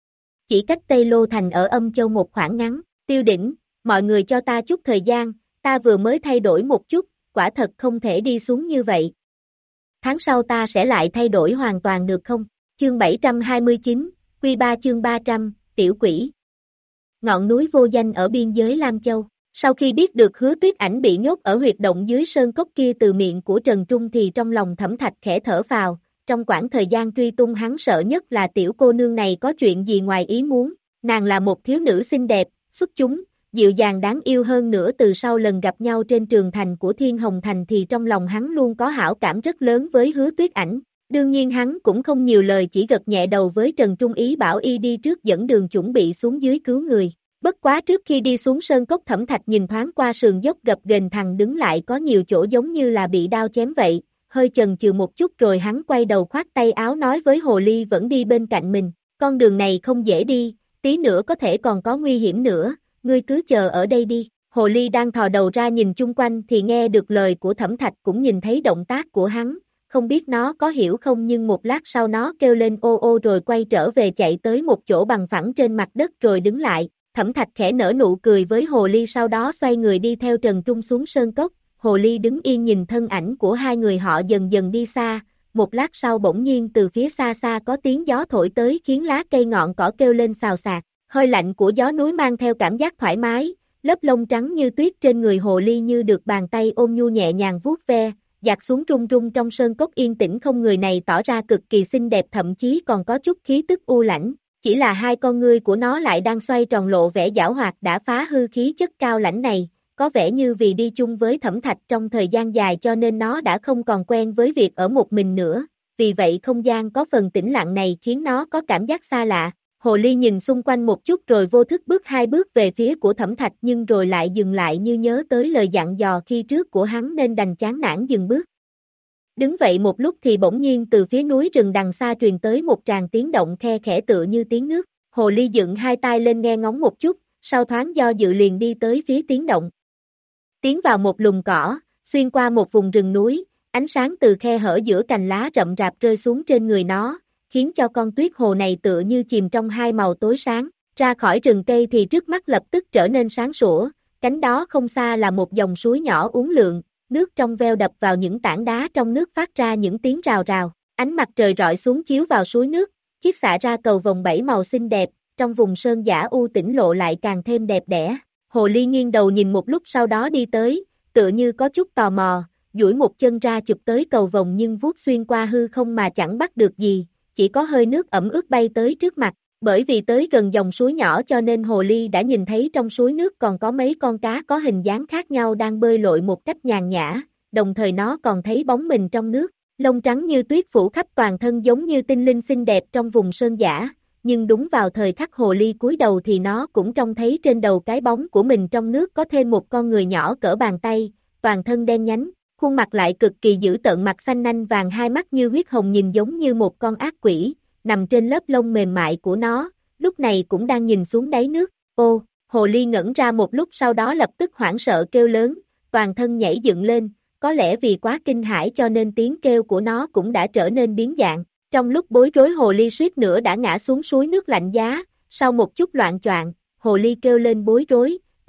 Chỉ cách Tây Lô Thành ở Âm Châu một khoảng ngắn, Tiêu Đỉnh, mọi người cho ta chút thời gian, ta vừa mới thay đổi một chút, quả thật không thể đi xuống như vậy. Tháng sau ta sẽ lại thay đổi hoàn toàn được không? Chương bảy trăm hai mươi chín, Quy ba chương ba trăm, Tiểu Quỷ. Ngọn núi vô danh ở biên giới Lam Châu. Sau khi biết được Hứa Tuyết Ảnh bị nhốt ở huyệt động dưới sơn cốc kia từ miệng của Trần Trung thì trong lòng Thẩm Thạch khẽ thở phào, trong quãng thời gian truy tung hắn sợ nhất là tiểu cô nương này có chuyện gì ngoài ý muốn, nàng là một thiếu nữ xinh đẹp, xuất chúng, dịu dàng đáng yêu hơn nữa từ sau lần gặp nhau trên trường thành của Thiên Hồng Thành thì trong lòng hắn luôn có hảo cảm rất lớn với Hứa Tuyết Ảnh. Đương nhiên hắn cũng không nhiều lời chỉ gật nhẹ đầu với Trần Trung ý bảo y đi trước dẫn đường chuẩn bị xuống dưới cứu người. Bất quá trước khi đi xuống sơn cốc Thẩm Thạch nhìn thoáng qua sườn dốc gập ghềnh thằng đứng lại có nhiều chỗ giống như là bị đao chém vậy, hơi chần chừ một chút rồi hắn quay đầu khoát tay áo nói với Hồ Ly vẫn đi bên cạnh mình, con đường này không dễ đi, tí nữa có thể còn có nguy hiểm nữa, ngươi cứ chờ ở đây đi. Hồ Ly đang thò đầu ra nhìn chung quanh thì nghe được lời của Thẩm Thạch cũng nhìn thấy động tác của hắn, không biết nó có hiểu không nhưng một lát sau nó kêu lên ô ô rồi quay trở về chạy tới một chỗ bằng phẳng trên mặt đất rồi đứng lại. Thẩm Thạch khẽ nở nụ cười với Hồ Ly sau đó xoay người đi theo Trần Trung xuống sơn cốc, Hồ Ly đứng yên nhìn thân ảnh của hai người họ dần dần đi xa, một lát sau bỗng nhiên từ phía xa xa có tiếng gió thổi tới khiến lá cây ngọn cỏ kêu lên xào xạc, hơi lạnh của gió núi mang theo cảm giác thoải mái, lớp lông trắng như tuyết trên người Hồ Ly như được bàn tay ôm nhu nhẹ nhàng vuốt ve, dạt xuống rung rung trong sơn cốc yên tĩnh không người này tỏ ra cực kỳ xinh đẹp thậm chí còn có chút khí tức u lãnh. Chỉ là hai con ngươi của nó lại đang xoay tròn lộ vẻ giảo hoạt đã phá hư khí chất cao lãnh này, có vẻ như vì đi chung với Thẩm Thạch trong thời gian dài cho nên nó đã không còn quen với việc ở một mình nữa, vì vậy không gian có phần tĩnh lặng này khiến nó có cảm giác xa lạ. Hồ Ly nhìn xung quanh một chút rồi vô thức bước hai bước về phía của Thẩm Thạch nhưng rồi lại dừng lại như nhớ tới lời dặn dò khi trước của hắn nên đành chán nản dừng bước. Đứng vậy một lúc thì bỗng nhiên từ phía núi rừng đằng xa truyền tới một tràng tiếng động khe khẽ tựa như tiếng nước, Hồ Ly dựng hai tay lên nghe ngóng một chút, sau thoáng do dự liền đi tới phía tiếng động. Tiến vào một lùm cỏ, xuyên qua một vùng rừng núi, ánh sáng từ khe hở giữa cành lá rậm rạp rơi xuống trên người nó, khiến cho con tuyết hồ này tựa như chìm trong hai màu tối sáng, ra khỏi rừng cây thì trước mắt lập tức trở nên sáng sủa, cánh đó không xa là một dòng suối nhỏ uốn lượn. Nước trong veo đập vào những tảng đá trong nước phát ra những tiếng rào rào, ánh mặt trời rọi xuống chiếu vào suối nước, chiết xạ ra cầu vồng bảy màu xinh đẹp, trong vùng sơn dã u tĩnh lộ lại càng thêm đẹp đẽ. Hồ Ly nghiêng đầu nhìn một lúc sau đó đi tới, tựa như có chút tò mò, duỗi một chân ra chụp tới cầu vồng nhưng vuốt xuyên qua hư không mà chẳng bắt được gì, chỉ có hơi nước ẩm ướt bay tới trước mặt. Bởi vì tới gần dòng suối nhỏ cho nên Hồ Ly đã nhìn thấy trong suối nước còn có mấy con cá có hình dáng khác nhau đang bơi lội một cách nhàn nhã, đồng thời nó còn thấy bóng mình trong nước, lông trắng như tuyết phủ khắp toàn thân giống như tinh linh xinh đẹp trong vùng sơn dã, nhưng đúng vào thời khắc Hồ Ly cúi đầu thì nó cũng trông thấy trên đầu cái bóng của mình trong nước có thêm một con người nhỏ cỡ bàn tay, toàn thân đen nhánh, khuôn mặt lại cực kỳ dữ tợn mặt xanh nanh vàng hai mắt như huyết hồng nhìn giống như một con ác quỷ. Nằm trên lớp lông mềm mại của nó, lúc này cũng đang nhìn xuống đáy nước, ô, Hồ Ly ngẩn ra một lúc sau đó lập tức hoảng sợ kêu lớn, toàn thân nhảy dựng lên, có lẽ vì quá kinh hãi cho nên tiếng kêu của nó cũng đã trở nên biến dạng, trong lúc bối rối Hồ Ly suýt nữa đã ngã xuống suối nước lạnh giá, sau một chút loạn choạng, Hồ Ly kêu lên bối rối,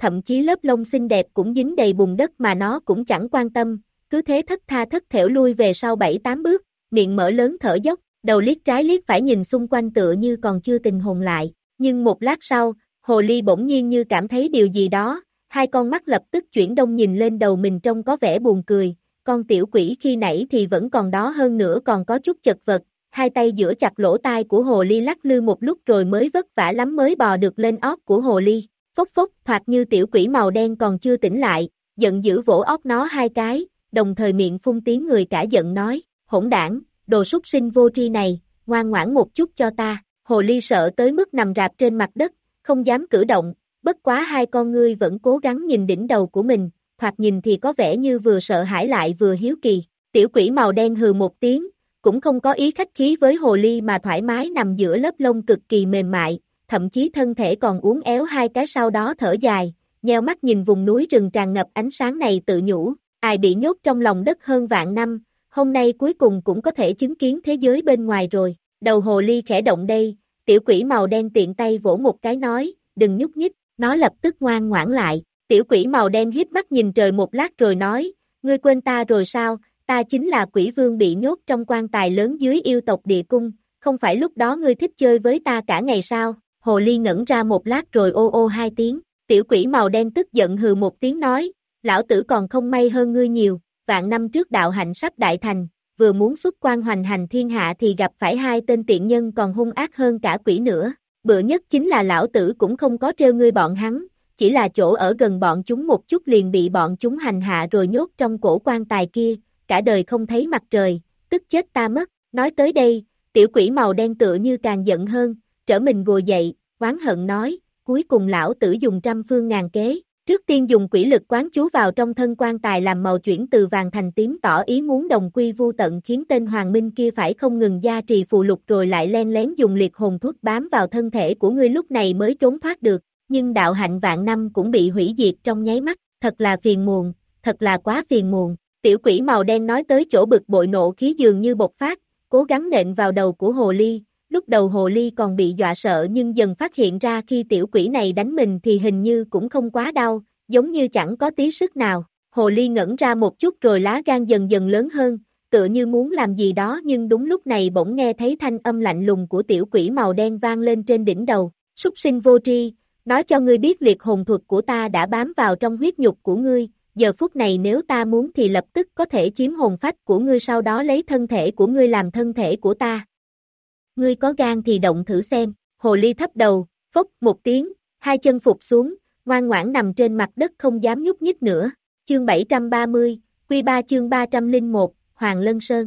thậm chí lớp lông xinh đẹp cũng dính đầy bùn đất mà nó cũng chẳng quan tâm, cứ thế thất tha thất thểu lui về sau bảy tám bước, miệng mở lớn thở dốc, đầu liếc trái liếc phải nhìn xung quanh tựa như còn chưa tình hồn lại, nhưng một lát sau, hồ ly bỗng nhiên như cảm thấy điều gì đó, hai con mắt lập tức chuyển đông nhìn lên đầu mình trông có vẻ buồn cười, con tiểu quỷ khi nãy thì vẫn còn đó hơn nữa còn có chút chật vật, hai tay giữ chặt lỗ tai của hồ ly lắc lư một lúc rồi mới vất vả lắm mới bò được lên óc của hồ ly, phốc phốc thoạt như tiểu quỷ màu đen còn chưa tỉnh lại, giận dữ vỗ óc nó hai cái, đồng thời miệng phun tiếng người cả giận nói, hỗn đảng, đồ súc sinh vô tri này, ngoan ngoãn một chút cho ta, hồ ly sợ tới mức nằm rạp trên mặt đất, không dám cử động, bất quá hai con ngươi vẫn cố gắng nhìn đỉnh đầu của mình, thoạt nhìn thì có vẻ như vừa sợ hãi lại vừa hiếu kỳ, tiểu quỷ màu đen hừ một tiếng, cũng không có ý khách khí với hồ ly mà thoải mái nằm giữa lớp lông cực kỳ mềm mại, thậm chí thân thể còn uốn éo hai cái sau đó thở dài, nheo mắt nhìn vùng núi rừng tràn ngập ánh sáng này tự nhủ, ai bị nhốt trong lòng đất hơn vạn năm, hôm nay cuối cùng cũng có thể chứng kiến thế giới bên ngoài rồi, đầu hồ ly khẽ động đây, tiểu quỷ màu đen tiện tay vỗ một cái nói, đừng nhúc nhích, nó lập tức ngoan ngoãn lại, tiểu quỷ màu đen híp mắt nhìn trời một lát rồi nói, ngươi quên ta rồi sao, ta chính là quỷ vương bị nhốt trong quan tài lớn dưới yêu tộc địa cung, không phải lúc đó ngươi thích chơi với ta cả ngày sao, hồ ly ngẩn ra một lát rồi ô ô hai tiếng, tiểu quỷ màu đen tức giận hừ một tiếng nói, lão tử còn không may hơn ngươi nhiều, vạn năm trước đạo hạnh sắp đại thành, vừa muốn xuất quan hoành hành thiên hạ thì gặp phải hai tên tiện nhân còn hung ác hơn cả quỷ nữa, bữa nhất chính là lão tử cũng không có trêu ngươi bọn hắn, chỉ là chỗ ở gần bọn chúng một chút liền bị bọn chúng hành hạ rồi nhốt trong cổ quan tài kia, cả đời không thấy mặt trời, tức chết ta mất, nói tới đây, tiểu quỷ màu đen tựa như càng giận hơn, trở mình ngồi dậy, oán hận nói, cuối cùng lão tử dùng trăm phương ngàn kế, trước tiên dùng quỷ lực quán chú vào trong thân quan tài làm màu chuyển từ vàng thành tím tỏ ý muốn đồng quy vu tận khiến tên hoàng minh kia phải không ngừng gia trì phù lục rồi lại len lén dùng liệt hồn thuốc bám vào thân thể của ngươi lúc này mới trốn thoát được, nhưng đạo hạnh vạn năm cũng bị hủy diệt trong nháy mắt, thật là phiền muộn, thật là quá phiền muộn. Tiểu quỷ màu đen nói tới chỗ bực bội nộ khí dường như bộc phát, cố gắng nện vào đầu của hồ ly, lúc đầu hồ ly còn bị dọa sợ nhưng dần phát hiện ra khi tiểu quỷ này đánh mình thì hình như cũng không quá đau, giống như chẳng có tí sức nào, hồ ly ngẩn ra một chút rồi lá gan dần dần lớn hơn, tựa như muốn làm gì đó nhưng đúng lúc này bỗng nghe thấy thanh âm lạnh lùng của tiểu quỷ màu đen vang lên trên đỉnh đầu, súc sinh vô tri, nói cho ngươi biết liệt hồn thuật của ta đã bám vào trong huyết nhục của ngươi. Giờ phút này nếu ta muốn thì lập tức có thể chiếm hồn phách của ngươi sau đó lấy thân thể của ngươi làm thân thể của ta. Ngươi có gan thì động thử xem, hồ ly thấp đầu, phốc một tiếng, hai chân phục xuống, ngoan ngoãn nằm trên mặt đất không dám nhúc nhích nữa. Chương bảy trăm ba mươi, Quy ba chương ba trăm lẻ một, Hoàng Lân Sơn.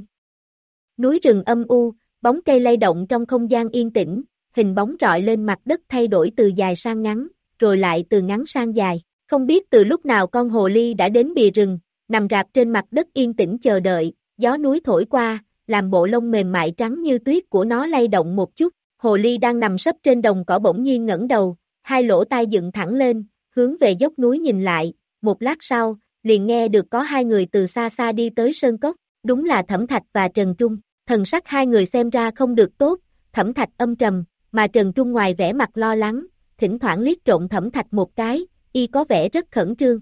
Núi rừng âm u, bóng cây lay động trong không gian yên tĩnh, hình bóng rọi lên mặt đất thay đổi từ dài sang ngắn, rồi lại từ ngắn sang dài. Không biết từ lúc nào con hồ ly đã đến bìa rừng, nằm rạp trên mặt đất yên tĩnh chờ đợi, gió núi thổi qua, làm bộ lông mềm mại trắng như tuyết của nó lay động một chút, hồ ly đang nằm sấp trên đồng cỏ bỗng nhiên ngẩng đầu, hai lỗ tai dựng thẳng lên, hướng về dốc núi nhìn lại, một lát sau, liền nghe được có hai người từ xa xa đi tới sơn cốc, đúng là Thẩm Thạch và Trần Trung, thần sắc hai người xem ra không được tốt, Thẩm Thạch âm trầm, mà Trần Trung ngoài vẻ mặt lo lắng, thỉnh thoảng liếc trộm Thẩm Thạch một cái, y có vẻ rất khẩn trương.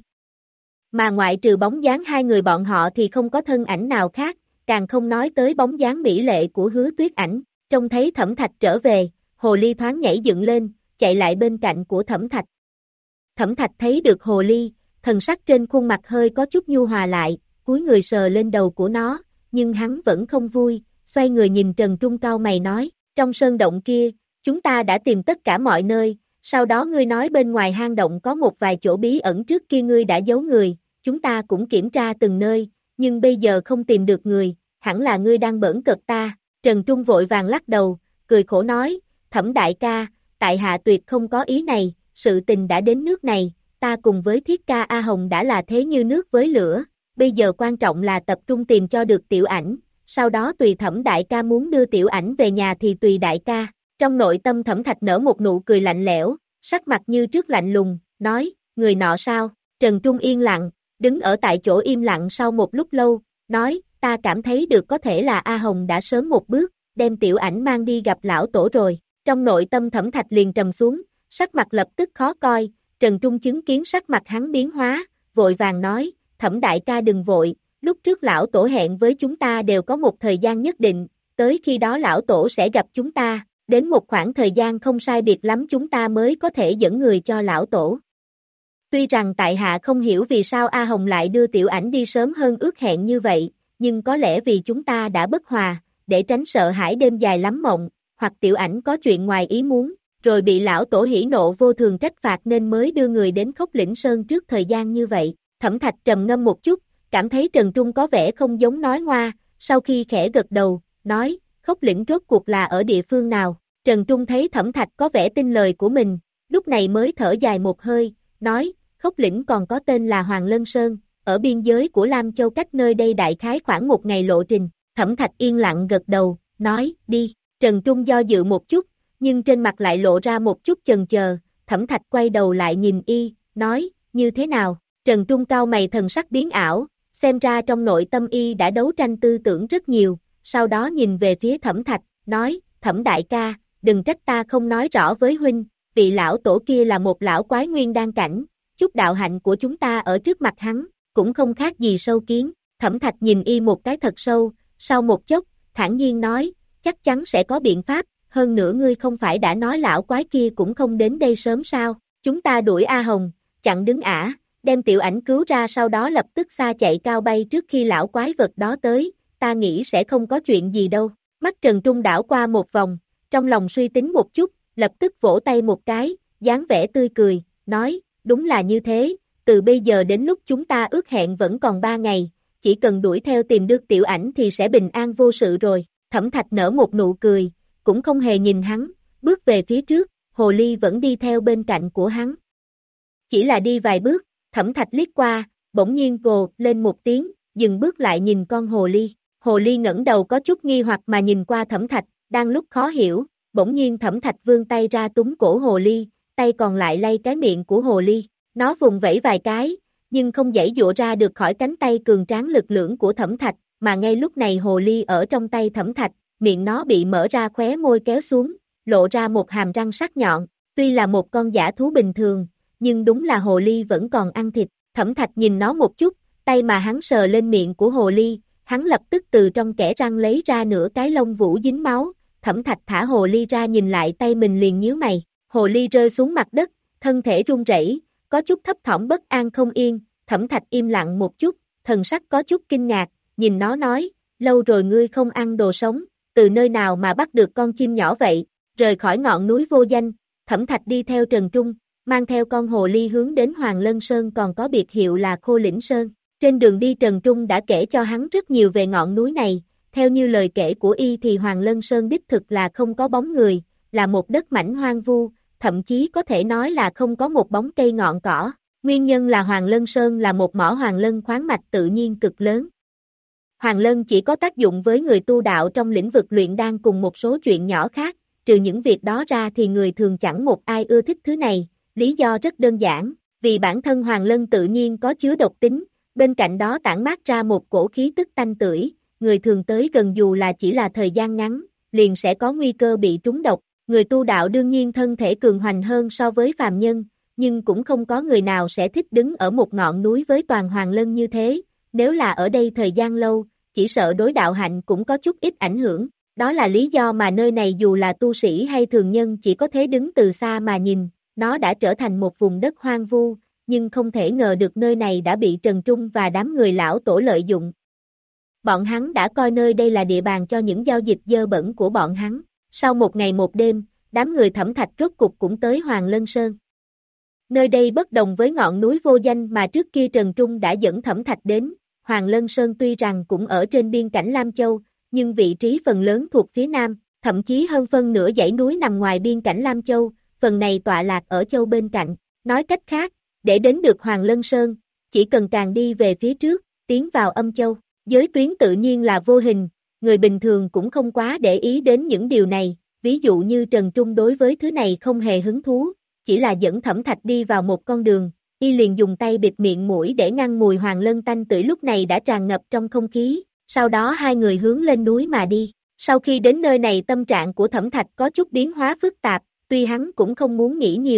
Mà ngoại trừ bóng dáng hai người bọn họ thì không có thân ảnh nào khác, càng không nói tới bóng dáng mỹ lệ của Hứa Tuyết Ảnh, trông thấy Thẩm Thạch trở về, hồ ly thoáng nhảy dựng lên, chạy lại bên cạnh của Thẩm Thạch. Thẩm Thạch thấy được hồ ly, thần sắc trên khuôn mặt hơi có chút nhu hòa lại, cúi người sờ lên đầu của nó, nhưng hắn vẫn không vui, xoay người nhìn Trần Trung cau mày nói, trong sơn động kia, chúng ta đã tìm tất cả mọi nơi, sau đó ngươi nói bên ngoài hang động có một vài chỗ bí ẩn trước kia ngươi đã giấu người, chúng ta cũng kiểm tra từng nơi, nhưng bây giờ không tìm được người, hẳn là ngươi đang bỡn cợt ta. Trần Trung vội vàng lắc đầu, cười khổ nói, Thẩm đại ca, tại hạ tuyệt không có ý này, sự tình đã đến nước này, ta cùng với thiết ca A Hồng đã là thế như nước với lửa, bây giờ quan trọng là tập trung tìm cho được tiểu ảnh, sau đó tùy Thẩm đại ca muốn đưa tiểu ảnh về nhà thì tùy đại ca. Trong nội tâm Thẩm Thạch nở một nụ cười lạnh lẽo, sắc mặt như trước lạnh lùng, nói, người nọ sao? Trần Trung yên lặng, đứng ở tại chỗ im lặng sau một lúc lâu, nói, ta cảm thấy được có thể là A Hồng đã sớm một bước, đem tiểu ảnh mang đi gặp lão tổ rồi. Trong nội tâm Thẩm Thạch liền trầm xuống, sắc mặt lập tức khó coi, Trần Trung chứng kiến sắc mặt hắn biến hóa, vội vàng nói, Thẩm đại ca đừng vội, lúc trước lão tổ hẹn với chúng ta đều có một thời gian nhất định, tới khi đó lão tổ sẽ gặp chúng ta, đến một khoảng thời gian không sai biệt lắm chúng ta mới có thể dẫn người cho lão tổ. Tuy rằng tại hạ không hiểu vì sao A Hồng lại đưa tiểu ảnh đi sớm hơn ước hẹn như vậy, nhưng có lẽ vì chúng ta đã bất hòa, để tránh sợ hãi đêm dài lắm mộng, hoặc tiểu ảnh có chuyện ngoài ý muốn, rồi bị lão tổ hỉ nộ vô thường trách phạt nên mới đưa người đến Khốc Lĩnh Sơn trước thời gian như vậy. Thẩm Thạch trầm ngâm một chút, cảm thấy Trần Trung có vẻ không giống nói ngoa, sau khi khẽ gật đầu, nói, Khốc Lĩnh rốt cuộc là ở địa phương nào? Trần Trung thấy Thẩm Thạch có vẻ tin lời của mình, lúc này mới thở dài một hơi, nói, Khốc Lĩnh còn có tên là Hoàng Lân Sơn, ở biên giới của Lam Châu cách nơi đây đại khái khoảng một ngày lộ trình. Thẩm Thạch yên lặng gật đầu, nói, đi. Trần Trung do dự một chút, nhưng trên mặt lại lộ ra một chút chần chờ, Thẩm Thạch quay đầu lại nhìn y, nói, như thế nào? Trần Trung cau mày thần sắc biến ảo, xem ra trong nội tâm y đã đấu tranh tư tưởng rất nhiều, sau đó nhìn về phía Thẩm Thạch, nói, Thẩm đại ca, đừng trách ta không nói rõ với huynh, vị lão tổ kia là một lão quái nguyên đan cảnh, chút đạo hạnh của chúng ta ở trước mặt hắn, cũng không khác gì sâu kiến. Thẩm Thạch nhìn y một cái thật sâu, sau một chốc, thản nhiên nói, chắc chắn sẽ có biện pháp, hơn nữa ngươi không phải đã nói lão quái kia cũng không đến đây sớm sao, chúng ta đuổi A Hồng, chặn đứng ả, đem tiểu ảnh cứu ra sau đó lập tức xa chạy cao bay trước khi lão quái vật đó tới, ta nghĩ sẽ không có chuyện gì đâu. Mắt Trần Trung đảo qua một vòng, trong lòng suy tính một chút, lập tức vỗ tay một cái, dáng vẻ tươi cười, nói, đúng là như thế, từ bây giờ đến lúc chúng ta ước hẹn vẫn còn ba ngày, chỉ cần đuổi theo tìm được tiểu ảnh thì sẽ bình an vô sự rồi. Thẩm Thạch nở một nụ cười, cũng không hề nhìn hắn, bước về phía trước, Hồ Ly vẫn đi theo bên cạnh của hắn. Chỉ là đi vài bước, Thẩm Thạch liếc qua, bỗng nhiên gồ lên một tiếng, dừng bước lại nhìn con Hồ Ly. Hồ Ly ngẩng đầu có chút nghi hoặc mà nhìn qua Thẩm Thạch, đang lúc khó hiểu, bỗng nhiên Thẩm Thạch vươn tay ra túm cổ Hồ Ly, tay còn lại lay cái miệng của Hồ Ly. Nó vùng vẫy vài cái, nhưng không giãy giụa ra được khỏi cánh tay cường tráng lực lưỡng của Thẩm Thạch, mà ngay lúc này Hồ Ly ở trong tay Thẩm Thạch, miệng nó bị mở ra khóe môi kéo xuống, lộ ra một hàm răng sắc nhọn, tuy là một con dã thú bình thường, nhưng đúng là Hồ Ly vẫn còn ăn thịt. Thẩm Thạch nhìn nó một chút, tay mà hắn sờ lên miệng của Hồ Ly, hắn lập tức từ trong kẽ răng lấy ra nửa cái lông vũ dính máu. Thẩm Thạch thả Hồ Ly ra nhìn lại tay mình liền nhíu mày, Hồ Ly rơi xuống mặt đất, thân thể run rẩy, có chút thấp thỏm bất an không yên. Thẩm Thạch im lặng một chút, thần sắc có chút kinh ngạc, nhìn nó nói, lâu rồi ngươi không ăn đồ sống, từ nơi nào mà bắt được con chim nhỏ vậy? Rời khỏi ngọn núi vô danh, Thẩm Thạch đi theo Trần Trung, mang theo con Hồ Ly hướng đến Hoàng Lân Sơn còn có biệt hiệu là Khô Lĩnh Sơn. Trên đường đi Trần Trung đã kể cho hắn rất nhiều về ngọn núi này, theo như lời kể của y thì Hoàng Lân Sơn đích thực là không có bóng người, là một đất mảnh hoang vu, thậm chí có thể nói là không có một bóng cây ngọn cỏ. Nguyên nhân là Hoàng Lân Sơn là một mỏ Hoàng Lân khoáng mạch tự nhiên cực lớn. Hoàng Lân chỉ có tác dụng với người tu đạo trong lĩnh vực luyện đan cùng một số chuyện nhỏ khác, trừ những việc đó ra thì người thường chẳng một ai ưa thích thứ này, lý do rất đơn giản, vì bản thân Hoàng Lân tự nhiên có chứa độc tính, bên cạnh đó tản mát ra một cổ khí tức tanh tưởi, người thường tới gần dù là chỉ là thời gian ngắn, liền sẽ có nguy cơ bị trúng độc. Người tu đạo đương nhiên thân thể cường hoành hơn so với phàm nhân, nhưng cũng không có người nào sẽ thích đứng ở một ngọn núi với toàn Hoàng Lân như thế, nếu là ở đây thời gian lâu, chỉ sợ đối đạo hạnh cũng có chút ít ảnh hưởng, đó là lý do mà nơi này dù là tu sĩ hay thường nhân chỉ có thể đứng từ xa mà nhìn, nó đã trở thành một vùng đất hoang vu, nhưng không thể ngờ được nơi này đã bị Trần Trung và đám người lão tổ lợi dụng. Bọn hắn đã coi nơi đây là địa bàn cho những giao dịch dơ bẩn của bọn hắn. Sau một ngày một đêm, đám người Thẩm Thạch rốt cục cũng tới Hoàng Lân Sơn. Nơi đây bất đồng với ngọn núi vô danh mà trước kia Trần Trung đã dẫn Thẩm Thạch đến, Hoàng Lân Sơn tuy rằng cũng ở trên biên cảnh Lam Châu, nhưng vị trí phần lớn thuộc phía nam, thậm chí hơn phân nửa dãy núi nằm ngoài biên cảnh Lam Châu, phần này tọa lạc ở châu bên cạnh. Nói cách khác, để đến được Hoàng Lân Sơn, chỉ cần càng đi về phía trước, tiến vào âm châu, giới tuyến tự nhiên là vô hình. Người bình thường cũng không quá để ý đến những điều này, ví dụ như Trần Trung đối với thứ này không hề hứng thú, chỉ là dẫn Thẩm Thạch đi vào một con đường, y liền dùng tay bịt miệng mũi để ngăn mùi Hoàng Lân tanh tưởi lúc này đã tràn ngập trong không khí, sau đó hai người hướng lên núi mà đi. Sau khi đến nơi này tâm trạng của Thẩm Thạch có chút biến hóa phức tạp, tuy hắn cũng không muốn nghĩ nhiều,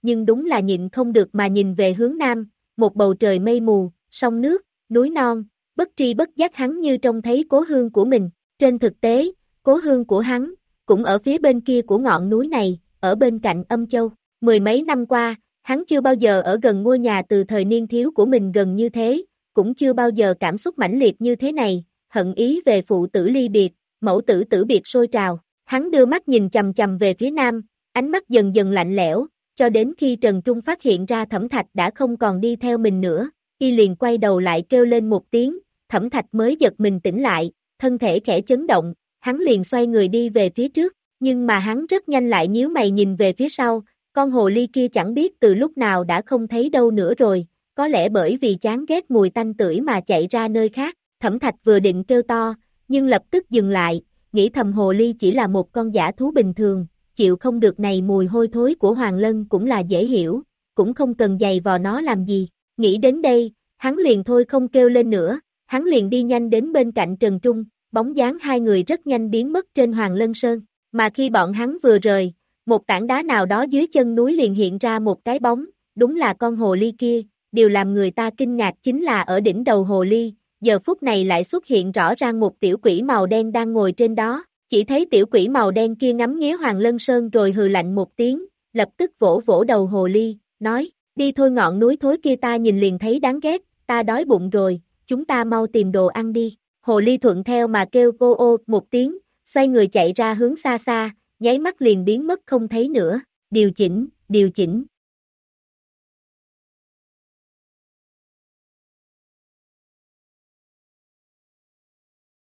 nhưng đúng là nhịn không được mà nhìn về hướng nam, một bầu trời mây mù, sông nước, núi non, bất tri bất giác hắn như trông thấy cố hương của mình. Trên thực tế, cố hương của hắn, cũng ở phía bên kia của ngọn núi này, ở bên cạnh Âm Châu. Mười mấy năm qua, hắn chưa bao giờ ở gần ngôi nhà từ thời niên thiếu của mình gần như thế, cũng chưa bao giờ cảm xúc mãnh liệt như thế này, hận ý về phụ tử ly biệt, mẫu tử tử biệt sôi trào. Hắn đưa mắt nhìn chầm chầm về phía nam, ánh mắt dần dần lạnh lẽo, cho đến khi Trần Trung phát hiện ra Thẩm Thạch đã không còn đi theo mình nữa, y liền quay đầu lại kêu lên một tiếng, Thẩm Thạch mới giật mình tỉnh lại, thân thể khẽ chấn động, hắn liền xoay người đi về phía trước, nhưng mà hắn rất nhanh lại nhíu mày nhìn về phía sau, con hồ ly kia chẳng biết từ lúc nào đã không thấy đâu nữa rồi, có lẽ bởi vì chán ghét mùi tanh tưởi mà chạy ra nơi khác. Thẩm Thạch vừa định kêu to, nhưng lập tức dừng lại, nghĩ thầm hồ ly chỉ là một con dã thú bình thường, chịu không được này mùi hôi thối của Hoàng Lân cũng là dễ hiểu, cũng không cần giày vò nó làm gì. Nghĩ đến đây, hắn liền thôi không kêu lên nữa, hắn liền đi nhanh đến bên cạnh Trần Trung, bóng dáng hai người rất nhanh biến mất trên Hoàng Lân Sơn, mà khi bọn hắn vừa rời, một tảng đá nào đó dưới chân núi liền hiện ra một cái bóng, đúng là con hồ ly kia, điều làm người ta kinh ngạc chính là ở đỉnh đầu hồ ly, giờ phút này lại xuất hiện rõ ràng một tiểu quỷ màu đen đang ngồi trên đó, chỉ thấy tiểu quỷ màu đen kia ngắm nghía Hoàng Lân Sơn rồi hừ lạnh một tiếng, lập tức vỗ vỗ đầu hồ ly, nói, đi thôi, ngọn núi thối kia ta nhìn liền thấy đáng ghét, ta đói bụng rồi, chúng ta mau tìm đồ ăn đi. Hồ ly thuận theo mà kêu cô ô một tiếng, xoay người chạy ra hướng xa xa, nháy mắt liền biến mất không thấy nữa. Điều chỉnh, điều chỉnh.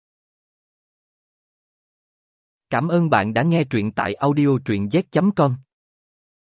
Cảm ơn bạn đã nghe truyện tại audio truyện z chấm com.